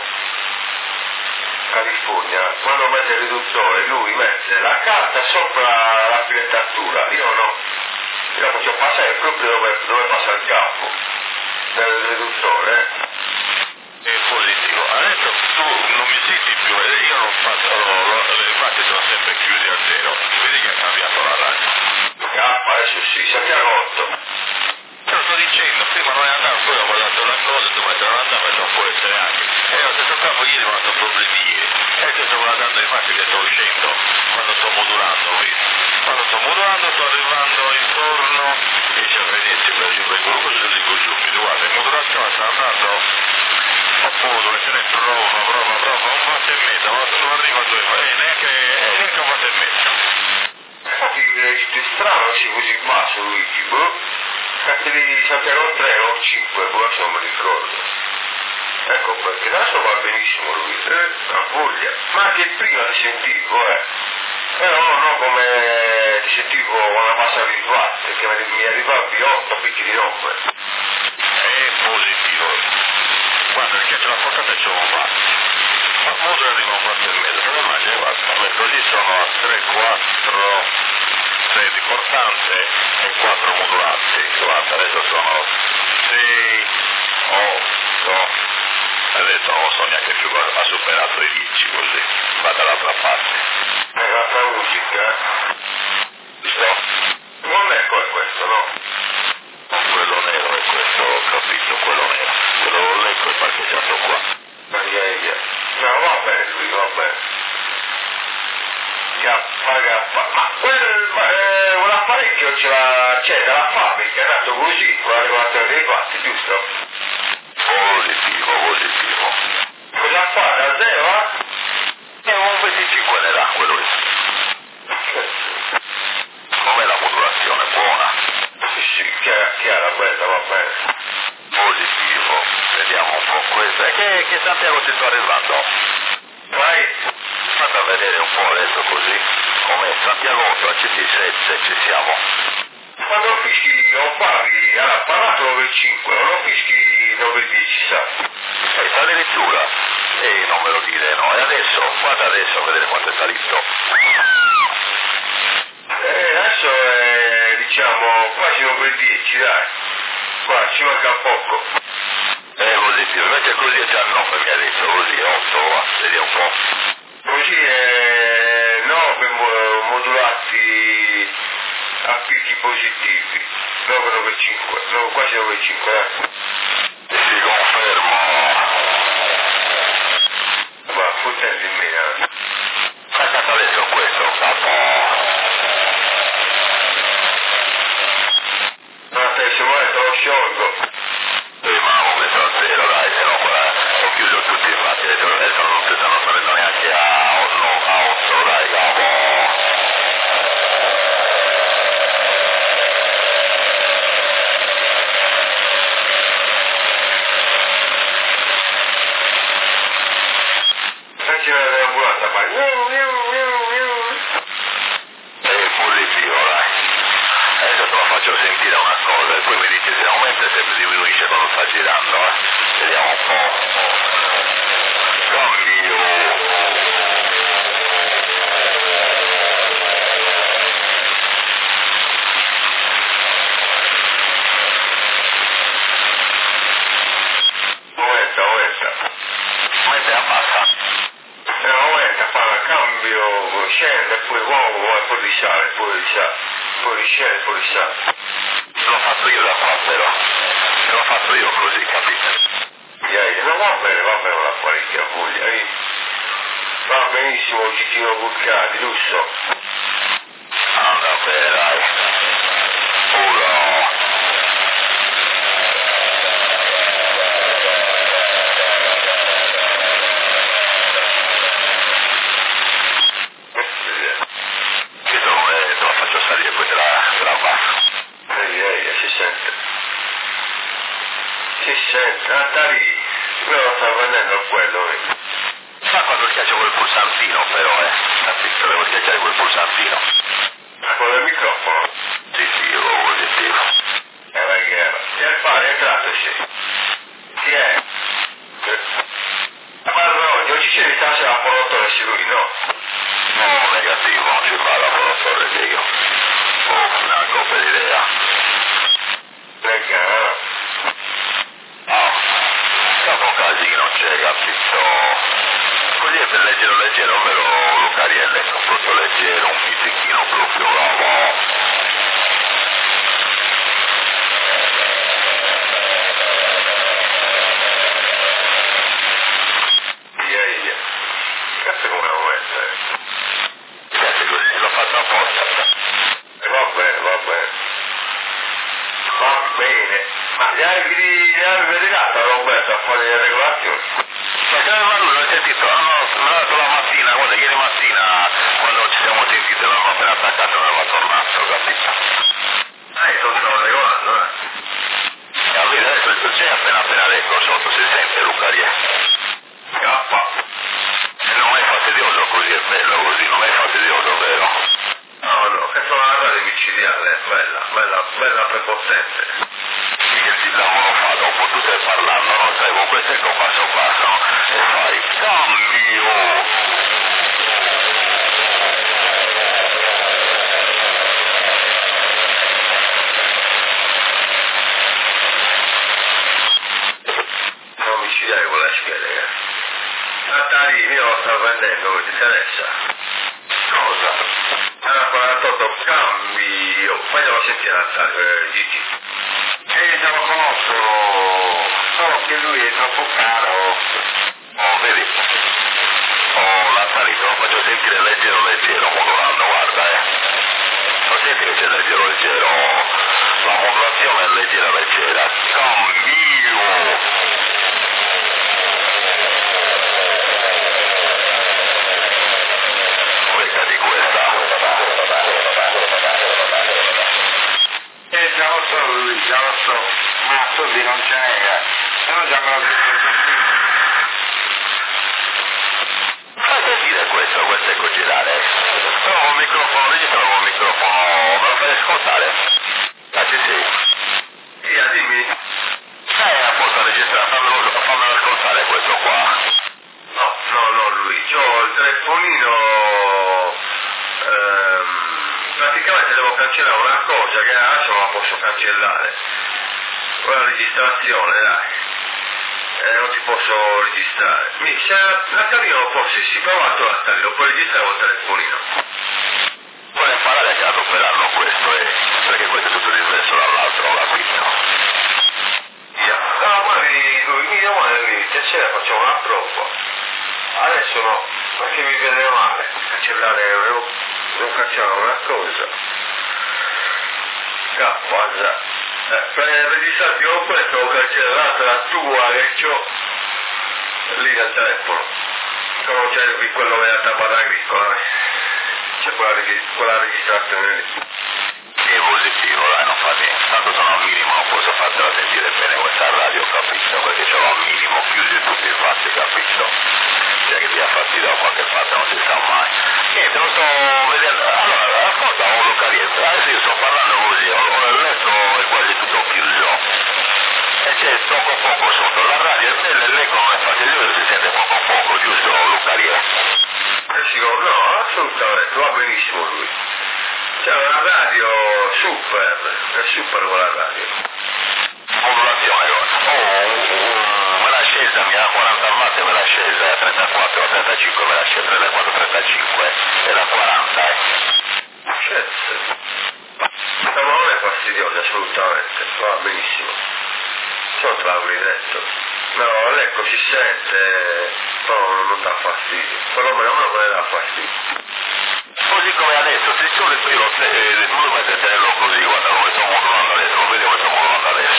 Speaker 1: California, quando mette il riduttore lui mette la carta sopra la filettatura, io no, io la faccio passare proprio dove, dove passa il capo del riduttore.
Speaker 5: È positivo. Adesso tu non mi senti più, io non faccio, le infatti sono sempre chiusi a zero, vedi che ha cambiato la radio.
Speaker 1: Ah, adesso sì, Santiago otto.
Speaker 5: Te lo sto dicendo, prima non è andato, poi ho guardato la cosa, ho detto non andava e non può essere anche. E ho detto capo ieri mi ho fatto problemi ieri. E ti sto guardando infatti che sto uscendo, quando sto modulando, vedi? Quando sto modulando sto arrivando intorno e c'è vedete, per io vengo così lo dico subito, guarda, in modulazione sta andando appunto dove ce n'è prova, prova, prova, un passo e mezzo, ma non arriva a due, eh, neanche, eh, neanche un passo e mezzo.
Speaker 1: Infatti è strano sì così basso Luigi, boh. Cazzo di Santiago tre o cinque, boh, non mi ricordo. Ecco perché adesso va benissimo lui, eh, ha voglia. Ma anche prima ti sentivo, eh. Però non come ti sentivo quando passavi il watt, che mi arrivavi otto picchi di nove.
Speaker 5: È positivo. Guarda, il centro della portata c'è un watt. Ma molto arriva un watt e mezzo, però immagini, guarda, così sono a tre, quattro, sei di portante e quattro modulati. Guarda, adesso sono sei, otto, adesso non so neanche più, ha superato i dieci così, va dall'altra parte.
Speaker 1: È un'altra musica, eh?
Speaker 5: Visto?
Speaker 1: Non è come questo, no?
Speaker 5: Quello nero è questo, ho capito, quello nero. Quello lecco è parcheggiato qua.
Speaker 1: Maria Elia. No, va bene lui, va bene. Gappa, gappa. Ma quel, eh, quell'apparecchio ce l'ha, c'è dalla fabbrica, è nato così, con la regolazione dei fatti, giusto?
Speaker 5: Positivo, positivo.
Speaker 1: Cosa fa, da zero, eh?
Speaker 5: È un venticinque ne dà quello lì. Com'è la modulazione? Buona.
Speaker 1: Sì, sì, chiara, chiara, bella, va bene.
Speaker 5: Positivo. Vediamo un po' questa. Che, che Santiago ti sto arrivando?
Speaker 1: Vai.
Speaker 5: Fate a vedere un po' adesso così. Com'è Santiago otto, A C T sette, ci siamo.
Speaker 1: Quando fischi o parli, allora parlato nove cinque, o non fischi nove dieci, sa?
Speaker 5: E sta addirittura. E non me lo dire, no. E adesso, guarda adesso a vedere quanto è salito.
Speaker 1: Eh, adesso è, diciamo, quasi nove dieci, dai. Qua ci manca poco.
Speaker 5: È positivo, invece così è già nove, mi ha detto così, otto, va, vedi un po'.
Speaker 1: Così è nove modulati a picchi positivi, nove nove cinque, no, quasi nove cinque, eh.
Speaker 5: Ti confermo.
Speaker 1: Ma contenti in me, eh.
Speaker 5: Facciamo adesso questo, capo.
Speaker 1: Ma adesso momento lo sciolgo.
Speaker 5: Sì, ma ho messo a zero, dai, se no qua ho chiuso tutti i fatti, adesso adesso non si stanno salendo neanche a otto, dai, capo.
Speaker 1: Senti l'ambulanza, ma miau, miau, miau, miau.
Speaker 5: È positivo, dai. Adesso te lo faccio sentire una cosa, e poi mi dici se aumenta e se diminuisce quando sta girando, eh. Vediamo un po'. Cambio.
Speaker 1: Aumenta, aumenta.
Speaker 5: Mette a bassa.
Speaker 1: poi uomo, vuoi poi risale, poi risale, poi riscende, poi risale.
Speaker 5: L'ho fatto io da qua però, l'ho fatto io così, capito?
Speaker 1: Yeah, non va bene, va bene la parecchia voglia, eh. Va benissimo il gitino Vulcani, lusso.
Speaker 5: Anda bene, dai. Uno. Questo eh, te lo faccio salire, poi te la, te la abbasso.
Speaker 1: Ehi, ehi, si sente. Si sente, ah, da lì. Me lo sta vendendo quello, eh.
Speaker 5: Sa quando schiaccio quel pulsantino però, eh? Capito, devo schiacciare quel pulsantino.
Speaker 1: Quello del microfono?
Speaker 5: Sì, sì, io lo positivo.
Speaker 1: Eh, vai che era. Che fare, è entrato, sì. Chi è? Marroni, oggi c'è di stasera la porotore lui, no?
Speaker 5: No, negativo, non ci fa la porotore che io. Oh, una coppia di idea.
Speaker 1: Perché?
Speaker 5: Oh, capo casino c'è, capito? Così è per leggero leggero, però Lucariello è proprio leggero, un pizzichino proprio bravo.
Speaker 1: Via, via. Cazzo come lo mette?
Speaker 5: Senti così, l'ho fatto apposta.
Speaker 1: Eh, va bene, va bene. Va bene. Ma gli altri, gli altri vedete Roberto a fare le regolazioni?
Speaker 5: Ma se ma lui l'ho sentito, no, no, me l'ha dato la mattina, guarda, ieri mattina, quando ci siamo sentiti, l'avevamo appena attaccato, non aveva tornato, capito?
Speaker 1: Ah, io stavo regolando, eh.
Speaker 5: E a vedere adesso c'è appena appena detto sotto, si sente Lucarie.
Speaker 1: Cappa.
Speaker 5: E non è fastidioso così, è bello così, non è fastidioso, vero?
Speaker 1: No, no, che sono una radio micidiale, bella, bella, bella prepotente.
Speaker 5: Che ti l'hanno fatto, dopo tu stai parlando, non sai, con questo ecco passo passo, e fai cambio!
Speaker 1: Non micidiale con la scheda, eh. Natali, io lo sto vendendo, mi interessa.
Speaker 5: Cosa?
Speaker 1: Era quarantotto cambio, faglielo sentire Natali, eh, Gigi.
Speaker 5: Eh, già lo conosco, solo che lui è troppo caro. Oh, vedi? Oh, Natali, te lo faccio sentire leggero leggero, modulando, guarda, eh. Lo senti che c'è leggero leggero? La modulazione è leggera leggera. Cambio! Beccati questa.
Speaker 3: Eh, già lo so lui, già lo so, ma soldi non ce n'è, se no già me lo
Speaker 5: Fai sentire questo, questo ecco girare. Trovo un microfono, registravo un microfono, me lo fai ascoltare? Ah, sì, sì.
Speaker 1: Via, dimmi.
Speaker 5: Eh, apposta registrato, fammelo, fammelo ascoltare questo qua.
Speaker 1: No, no, no, lui, c'ho il telefonino, ehm, praticamente devo cancellare una cosa che adesso non la posso cancellare. Quella registrazione, dai. Eh, non ti posso registrare. Mi, se Nattalino forse sì, provato Nattalino, puoi registrare col telefonino.
Speaker 5: Vuole imparare a adoperarlo questo, eh, perché questo è tutto diverso dall'altro, l'ha capito?
Speaker 1: Via. No, guardi, lui, mi domani piacere, facciamo una prova. Adesso no, perché mi viene male. Cancellare, devo, devo cancellare una cosa. Capazza. Eh, per registrarti con questo ho cancellato la tua che c'ho lì nel telefono. Come c'è qui quello che è la tabella agricola, eh. C'è quella, quella registrazione lì.
Speaker 5: È positivo, dai, non fa niente. Tanto sono al minimo, non posso fartela sentire bene questa radio, capito? Perché ce l'ho al minimo, chiusi tutti i fatti, capito? Cioè che dia fastidio da qualche parte, non si sa mai. Niente, lo sto vedendo. Allora, ascolta, un localietto. Adesso io sto parlando così, ho, ho il letto è quasi tutto chiuso. E c'è poco poco sotto. La radio è bella e l'eco non è fastidioso, si sente poco poco, giusto, Lucariello?
Speaker 1: No, assolutamente, va benissimo lui. C'è una radio super, è super quella radio.
Speaker 5: Modulazione, oh, una scesa mi ha quaranta watt e me la era scesa, trentaquattro, trentacinque, me l'ha scesa, trentaquattro, trentacinque, era quaranta, eh.
Speaker 1: Certo. No, ma non è fastidiosa assolutamente, va benissimo. Sono tra l'avrei detto. No, l'ecco si sente, no, non dà fastidio. Perlomeno a me non dà fastidio.
Speaker 5: Così come adesso, se il sole qui lo eh, tu dovete tenerlo così, guarda come sto modulando adesso, lo vedi come sto modulando adesso.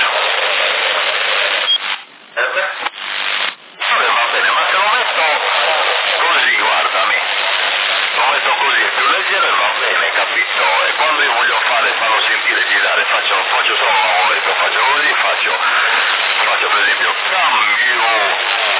Speaker 1: Eh beh?
Speaker 5: Vabbè, va bene, ma se lo metto così, guardami, lo metto così, è più leggero e va bene, capito? E quando io voglio fare, farlo sentire girare, faccio, faccio solo un momento, faccio così, faccio, faccio per esempio, cambio.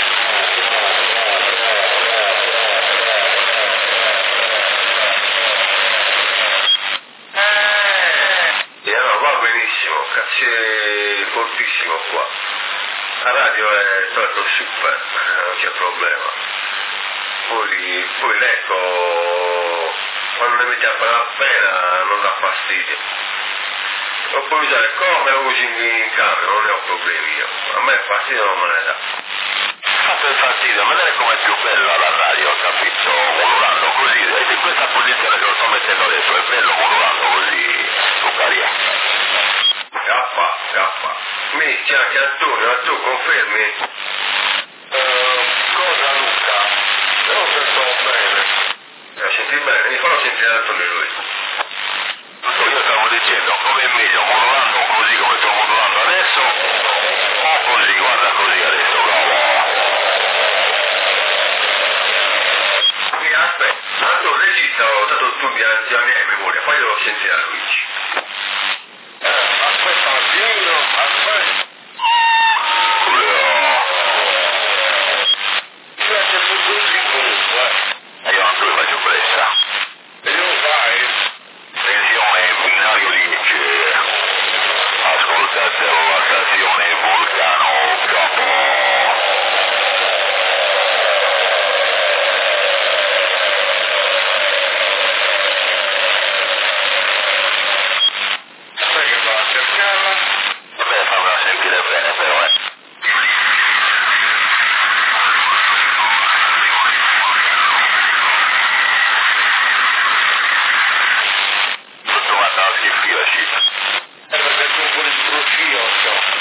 Speaker 1: Cazzo fortissimo qua. La radio è stato super, non c'è problema. Poi, poi l'eco, quando ne metti appena non dà fastidio. Lo puoi usare come lo usi in camera, non ne ho problemi io. A me fastidio non me ne dà.
Speaker 5: Fatto il fastidio, ma vedere com'è più bella la radio, capito? Modulando così, ed in questa posizione che lo sto mettendo adesso, è bello modulando così su caria.
Speaker 1: K, K. Minchia, anche Antonio, ma tu confermi?
Speaker 5: Uh, cosa Luca? Non sento bene.
Speaker 1: Eh, senti bene, mi farò sentire Antonio lui.
Speaker 5: Io stavo dicendo, come è meglio modulando così come sto modulando adesso, o così, guarda così adesso, bravo.
Speaker 1: Mi aspetta, tanto regista ho dato tu di la mia memoria, faglielo sentire a Luigi.
Speaker 5: Aspetta un attimo, aspetta. Grazie per così comunque. Io anche lo faccio pressa. E lo fai? Tensione binario dieci. Ascoltate la stazione Vulcano Capo. Vabbè, famela sentire bene però, eh. Tutto quanto la schifia, shit. Eh, perché tu pure il brucio, so.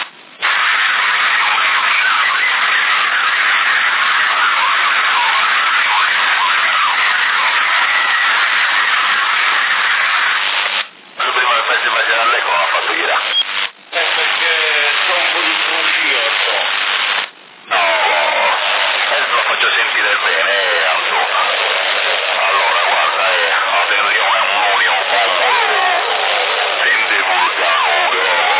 Speaker 5: Tu prima che fai immaginare a lei come l'ha fatto girare. Eh, perché sono un po' di brusio, so. No, adesso lo faccio sentire bene, eh, Anto. Allora, guarda, eh, attenzione, un unio comodo. Sente Vulcano, bravo.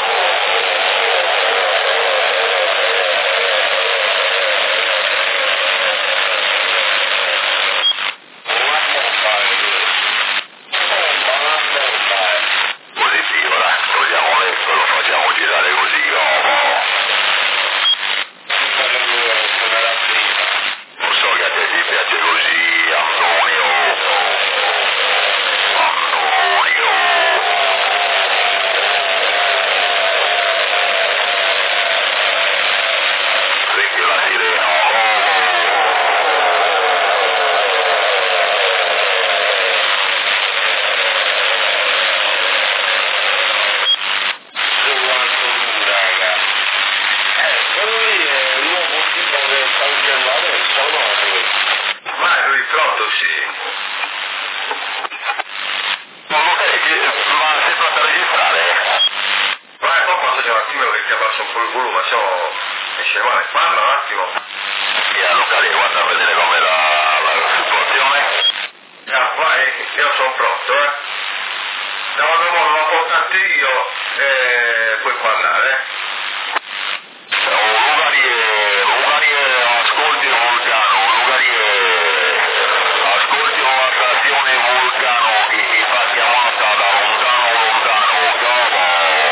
Speaker 5: Positivo, dai, togliamo l'ecco e lo facciamo girare così, bravo. Non so che a te ti piace così, Antonio. Antonio. Senti la sirena. Quanto dura, raga. Eh, quello lì è il nuovo tipo che sta uscendo adesso, no?
Speaker 1: Ma lui pronto, sì.
Speaker 5: Non lo vedi, ma sei pronto a registrare?
Speaker 1: Ma poi quando c'è un attimo che ti abbassa un po' il volume, se no esce male. Parla un attimo.
Speaker 5: Via locale, guarda a vedere com'è la, la situazione.
Speaker 1: Ah, vai, io sono pronto, eh. Da quando non l'ho portato io, eh, puoi parlare, eh.
Speaker 5: Lugarie, Lugarie, ascolti Vulcano, Lugarie, ascolti la stazione Vulcano che ti fa chiamata da lontano lontano, bravo.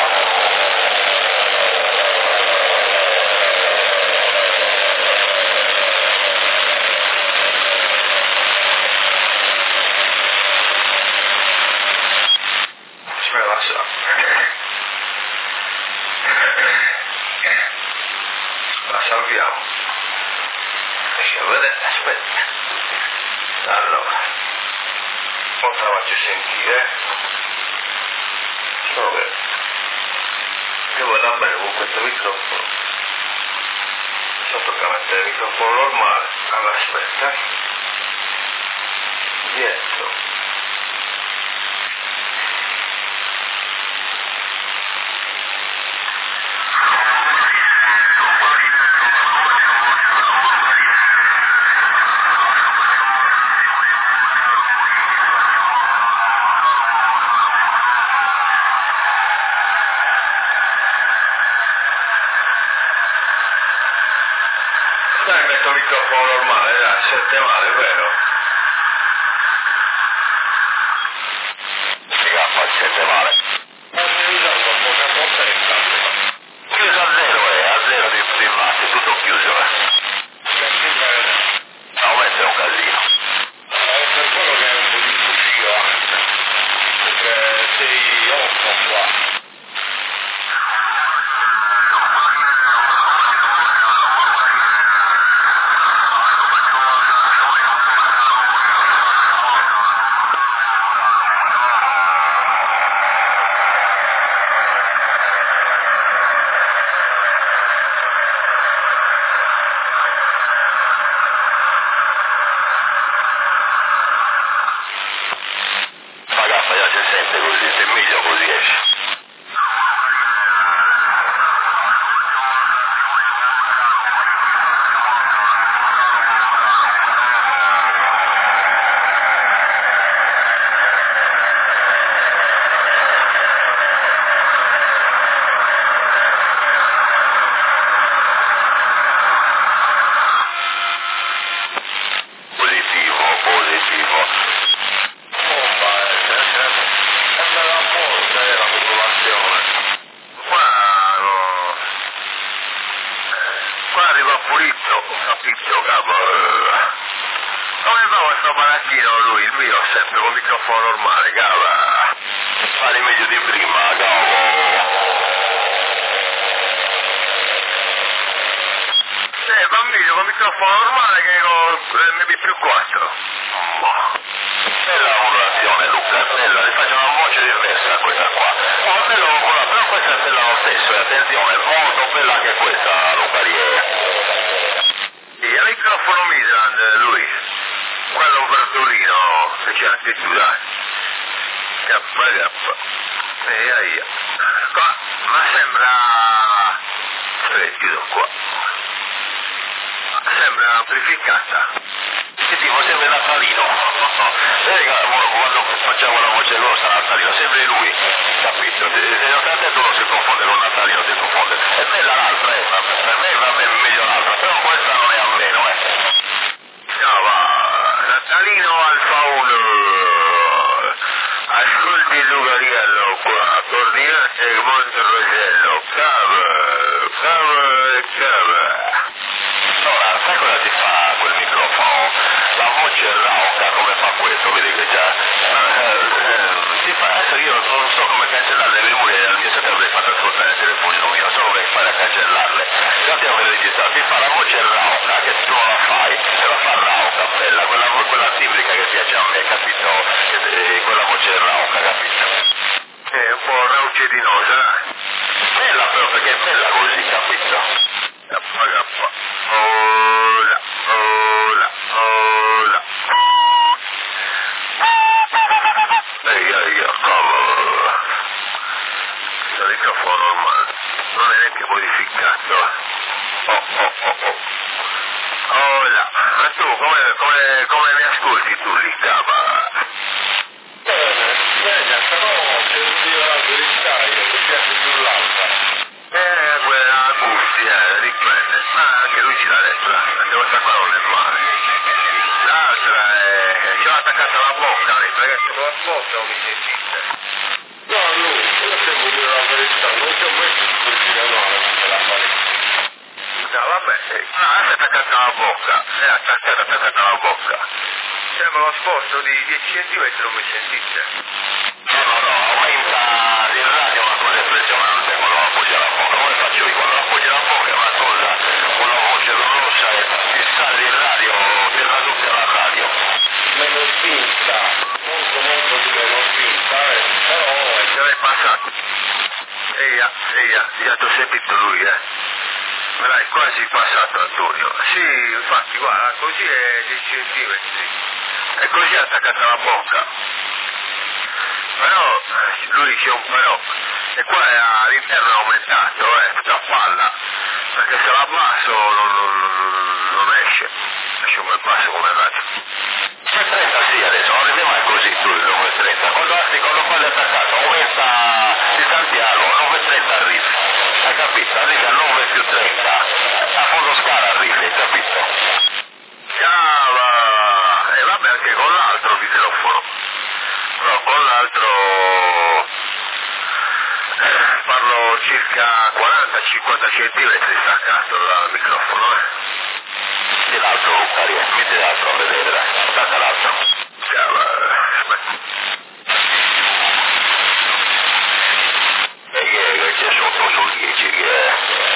Speaker 1: Ci me la lascia. La salviamo. vedere, aspetta. Allora, ora te la faccio sentire. Solo che devo andare bene con questo microfono. Sto toccando mettere il microfono normale. Allora, aspetta. Dietro. Dai, metto il microfono normale, dai, sente male, vero?
Speaker 5: Si gaffa, sente male. Chiuso a zero, eh, a zero di, di matti, tutto chiuso, eh. Aumenta un casino.
Speaker 3: È per quello che è un po' difficile anche, perché sei otto qua.
Speaker 1: Lui, il mio sempre con microfono normale, cava.
Speaker 5: Fare meglio di prima, cavo.
Speaker 1: Sì, bambino con microfono normale che con M P più quattro.
Speaker 5: Boh. Bella la modulazione, Luca, bella, ti faccio una voce diversa questa qua. Oh, bello, però questa è bella lo stesso, e attenzione, molto bella anche questa, Luca Riera.
Speaker 1: Il microfono Midrand, lui. Quello per Torino, se c'è anche tu, dai. Cappa, cappa. E ahia. Qua, ma sembra... Aspetta, chiudo qua. Sembra amplificata.
Speaker 5: Che tipo, sembra natalino. Vedi quando facciamo la voce rossa natalino, sembra lui, capito? Se non stai attento non si confonde con natalino, si confonde. È bella l'altra, eh, per me va meglio l'altra, però questa non è a meno, eh.
Speaker 1: No, va, Natalino Alfa uno, ascolti Lugariello qua, coordinate Monte Rosello, cava, cava, cava.
Speaker 5: Allora, sai cosa ti fa quel microfono? La voce rauca, come fa questo, vedi che già... Eh, ti fa, adesso io non so come cancellare le memorie al mio, se te avrei fatto ascoltare il telefonino mio, non so come fare a cancellarle. Già ti avrei registrato, ti fa la voce rauca, che tu non la fai, e la fa rauca, bella, quella, quella tibrica che piace a me, capito? Che, eh, quella voce rauca, capito?
Speaker 1: È un po' raucedinosa, dai.
Speaker 5: Bella però, perché è bella così, capito?
Speaker 1: Cappa, cappa. Ola, ola, ola. Ehi, ehi, come? Il microfono normale. Non è neanche modificato. Oh, oh, oh, oh. Ola. Ma tu, come, come, come mi ascolti tu lì, cava?
Speaker 3: Bene, bene, però se non io la verità io mi piace più l'altra.
Speaker 1: Eh, quella gusti, eh, dipende. Ma anche lui ci l'ha detto, la questa qua non è male. L'altra è... ci ho attaccato alla bocca, mi frega che non la bocca o mi sentite?
Speaker 3: No, lui, io devo dire la verità, non ti ho mai sentito male anche la parecchia.
Speaker 1: No, vabbè, eh, ah, si è attaccata alla bocca, è attaccata, attaccata alla bocca. Sembra uno sforzo di dieci centimetri, non mi sentite?
Speaker 5: No, no, no, aumenta il radio una cosa impressionante quando la appoggia alla bocca. Come faccio io? Quando la appoggia alla bocca è una cosa, una voce dolorosa e ti sale il radio
Speaker 1: già, già ti ho sentito lui, eh. Me l'hai quasi passato, Antonio. Sì, infatti, guarda, così è dieci centimetri. E così è attaccata la bocca. Però, lui c'è un però. E qua è, all'interno è aumentato, eh, tutta palla. Perché se la abbasso non, non, non, non esce. Esce un bel passo come radio.
Speaker 5: c'è trenta sì adesso, non rende mai così tu il nove trenta. Quando, quando poi è attaccato aumenta di Santiago, nove trenta arrivi. Hai capito? Arrivi a nove più trenta. A fondo scala arrivi, hai capito?
Speaker 1: Ah, ma... E vabbè, anche con l'altro microfono. No, con l'altro... Eh, parlo circa quaranta cinquanta centimetri staccato dal microfono, eh.
Speaker 5: E l'altro Luca, metti l'altro a vedere, dai. Stacca l'altro.
Speaker 1: Ah, ma... aspetta.
Speaker 5: E che, che c'è sotto sul dieci, che è?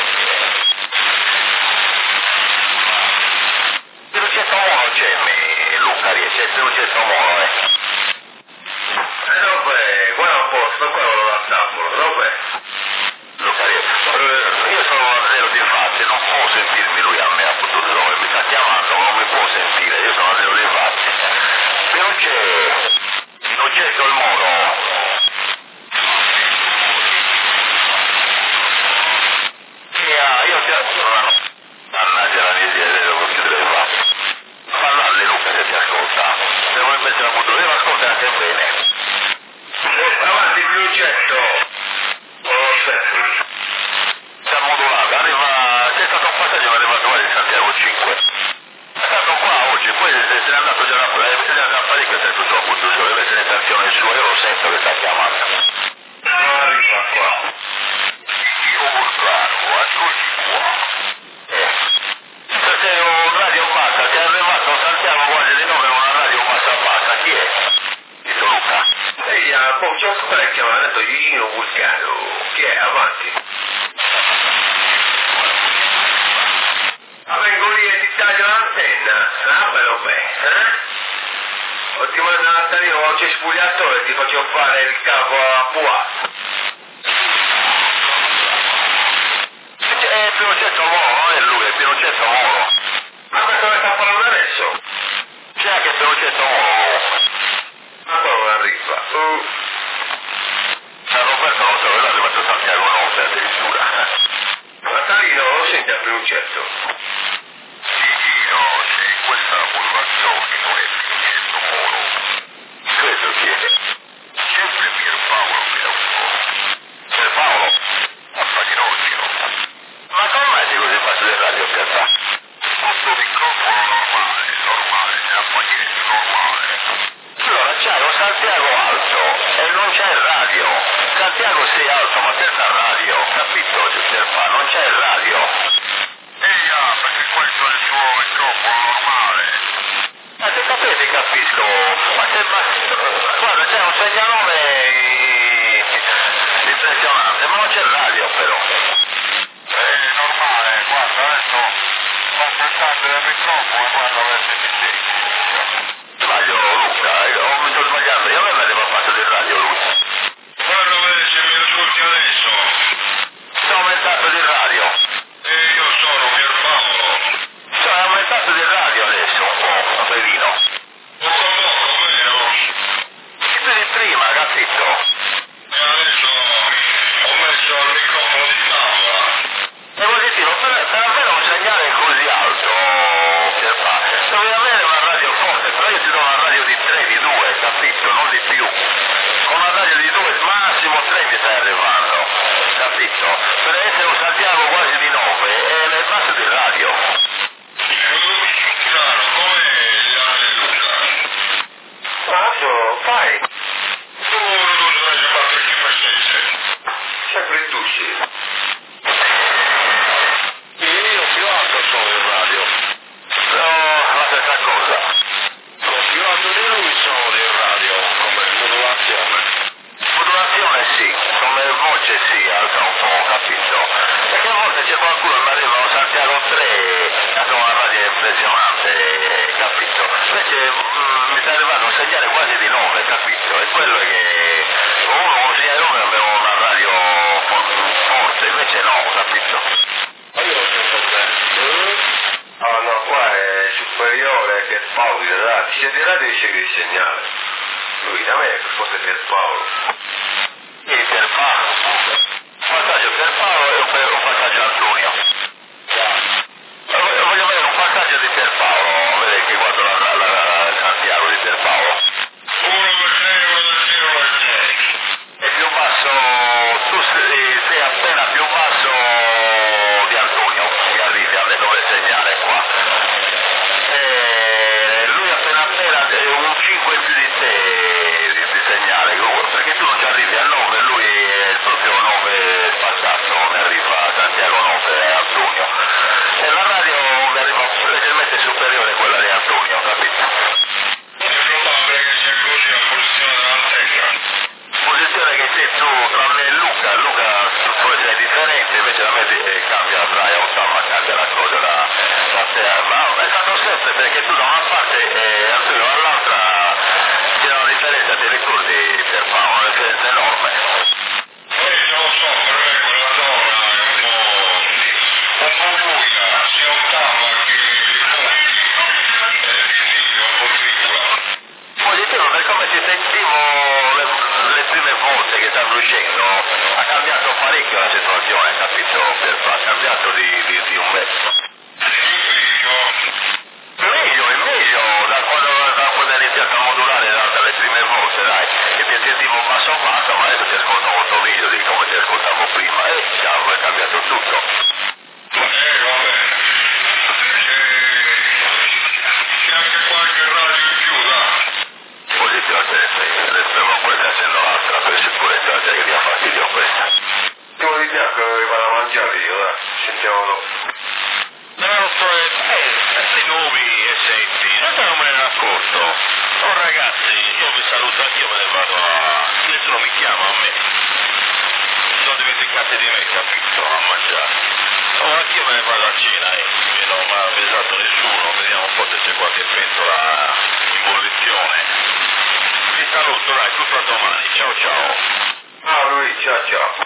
Speaker 5: Non c'è mono, c'è me, Luca, c'è non c'è mono, eh.
Speaker 1: Eh, vabbè, guarda un po', sto qua con la tavola, vabbè.
Speaker 5: Luca, io sono a zero di fatti, non può sentirmi lui a me, a potuto dove mi sta chiamando, non mi può sentire, io sono a zero di fatti. Però c'è, non c'è il mono. Io ti ascolto, mannaggia la miseria, devo chiudere il fatto. Parlare Luca se ti ascolta, devo mettere a punto, devo ascoltare anche bene.
Speaker 1: Avanti più un getto. Oh, aspetta.
Speaker 5: Sta modulato, arriva, c'è stato un passaggio, è arrivato qua di Santiago cinque. È stato qua oggi, poi se n'è andato già da se n'è andato a parecchio, è tutto a punto, deve essere tensione sua, io lo sento che sta chiamando.
Speaker 1: Non arriva qua.
Speaker 5: Io Vulcano, ascolti qua. Eh. Perché un radio bassa, che è arrivato a Santiago quasi di nove, una radio bassa bassa, chi è? Dico Luca.
Speaker 1: Ehi, a poco c'è un che mi ha detto io Vulcano. Chi è? Avanti. Ma vengo lì e ti taglio l'antenna. Ah, bello beh, eh? O ti mando l'antenna, o c'è spugliatore e ti faccio fare il capo a Pua.
Speaker 5: È Pinochetto Moro, è lui, è Pinochetto Moro.
Speaker 1: Ma questo che sta parlando adesso?
Speaker 5: C'è anche Pinochetto Moro.
Speaker 1: Ma poi non arriva. Uh.
Speaker 5: San Roberto non so, è arrivato a Santiago nove addirittura.
Speaker 1: Ma Talino lo sente a Pinochetto?
Speaker 5: Sì, no, c'è questa popolazione, non è Pinochetto Moro. Questo chi è? Sempre Pierpaolo Pierpaolo. Pierpaolo? Affarinocchio. Ma come mai dico che faccio del radio per te? Questo microfono normale, normale, è affarinocchio normale. Allora c'è un Santiago alto e non c'è il radio. Santiago sei alto ma senza radio, capito? Non c'è il radio. Ehi, ah, perché questo è il suo microfono normale. Ma se sapete capisco, ma se ma, guarda c'è un segnalone impressionante, ma non c'è il radio però. È normale, guarda adesso sto pensando del microfono, guarda adesso mi senti. Sbaglio Luca, io mi sto sbagliando, io non avevo fatto del radio Luca. Guarda vedere se mi ascolti adesso. Sono aumentato di radio. E io sono Pierpaolo. Sono aumentato di radio adesso, un po', un pelino. Un po' poco, vero? Che più di prima, capito? E adesso ho messo il microfono di tavola. Devo dire, per, per avere un segnale così alto, Pierpaolo, dovevi avere una radio forte, però io ti do una radio di tre, di due, capito? Non di più. Con una radio di due, massimo tre mi stai arrivando, capito? Per essere un Santiago quasi di nove è nel basso di radio. Chiaro, come la Luca?
Speaker 1: Passo, fai.
Speaker 5: Tu non sai già fatto che facesse.
Speaker 1: Sempre tu sì.
Speaker 5: Io più alto sono in radio. No, la stessa cosa. Sono più alto di lui sono in radio, come modulazione. Modulazione sì, come voce sì, alza un po', capito? Perché a volte c'è qualcuno che mi arriva a un Santiago tre, che ha una radio impressionante, capito? Invece mh, mi sta arrivando un segnale quasi di nove, capito? E quello è che uno con un segnale nove aveva una radio forte, invece invece no, capito?
Speaker 1: Ma io lo sento bene. Ah no, qua è superiore che Paolo di radio, c'è di radio dice che il segnale. Lui da me forse è Paolo.
Speaker 5: Sì, per Paolo. Un passaggio per Paolo e un passaggio Antonio. Voglio vedere un passaggio di Per Paolo, vedete che guardo la, la, la, la Santiago di Per Paolo.
Speaker 3: uno per sei, uno per zero per sei.
Speaker 5: È più basso, tu sei, sei appena più basso di Antonio, che arrivi alle dove segnale qua. E lui appena appena è un cinque in più di te di, di segnale, perché tu non ci arrivi a nove, lui è proprio nove spazzato, mi arriva a Santiago nove Antonio. E la radio mi arriva leggermente superiore a quella di Antonio, capito?
Speaker 3: È probabile che sia così a posizione dell'antenna.
Speaker 5: Posizione che sei tu tra me e Luca, Luca può essere differente, invece da me eh, cambia la traia, ma cambia la cosa da, da te, ma è stato sempre perché tu da una parte e Antonio dall'altra c'è una differenza, ti ricordi per Paolo, una differenza enorme.
Speaker 3: Poi non lo so, per me quella zona è un po', un po' buia, sia ottava che i punti, e quindi un po' tripla.
Speaker 5: Positivo per come ti sentivo le, le prime volte che stanno uscendo, ha cambiato parecchio la situazione, capito? Per, ha cambiato di, di, di un mezzo. Meglio, è meglio da quando, da quando hai iniziato a modulare da, dalle prime volte, dai, che ti sentivo basso basso, ma adesso ti ascolto molto meglio di come ti ascoltavo prima, e eh, cavolo, è cambiato tutto.
Speaker 3: Eh, vabbè, c'è anche qualche radio in più, dai.
Speaker 5: Positivo, l'estremo quella essendo l'altra, per sicurezza, che dia fastidio questa.
Speaker 1: Devo di bianco che vado a mangiare io, dai, sentiamo dopo.
Speaker 5: No, eh, questi nuovi e senti, non me ne ero accorto. Oh ragazzi, io vi saluto, anch'io me ne vado a... nessuno mi chiama a me. Non dimenticate di me, capito, a mangiare. Oh, anch'io me ne vado a cena, eh. Io non mi ha avvisato nessuno, vediamo un po' se c'è qualche pentola in bollizione. Vi saluto, dai, tutto a domani, ciao ciao.
Speaker 1: Ah lui, ciao ciao.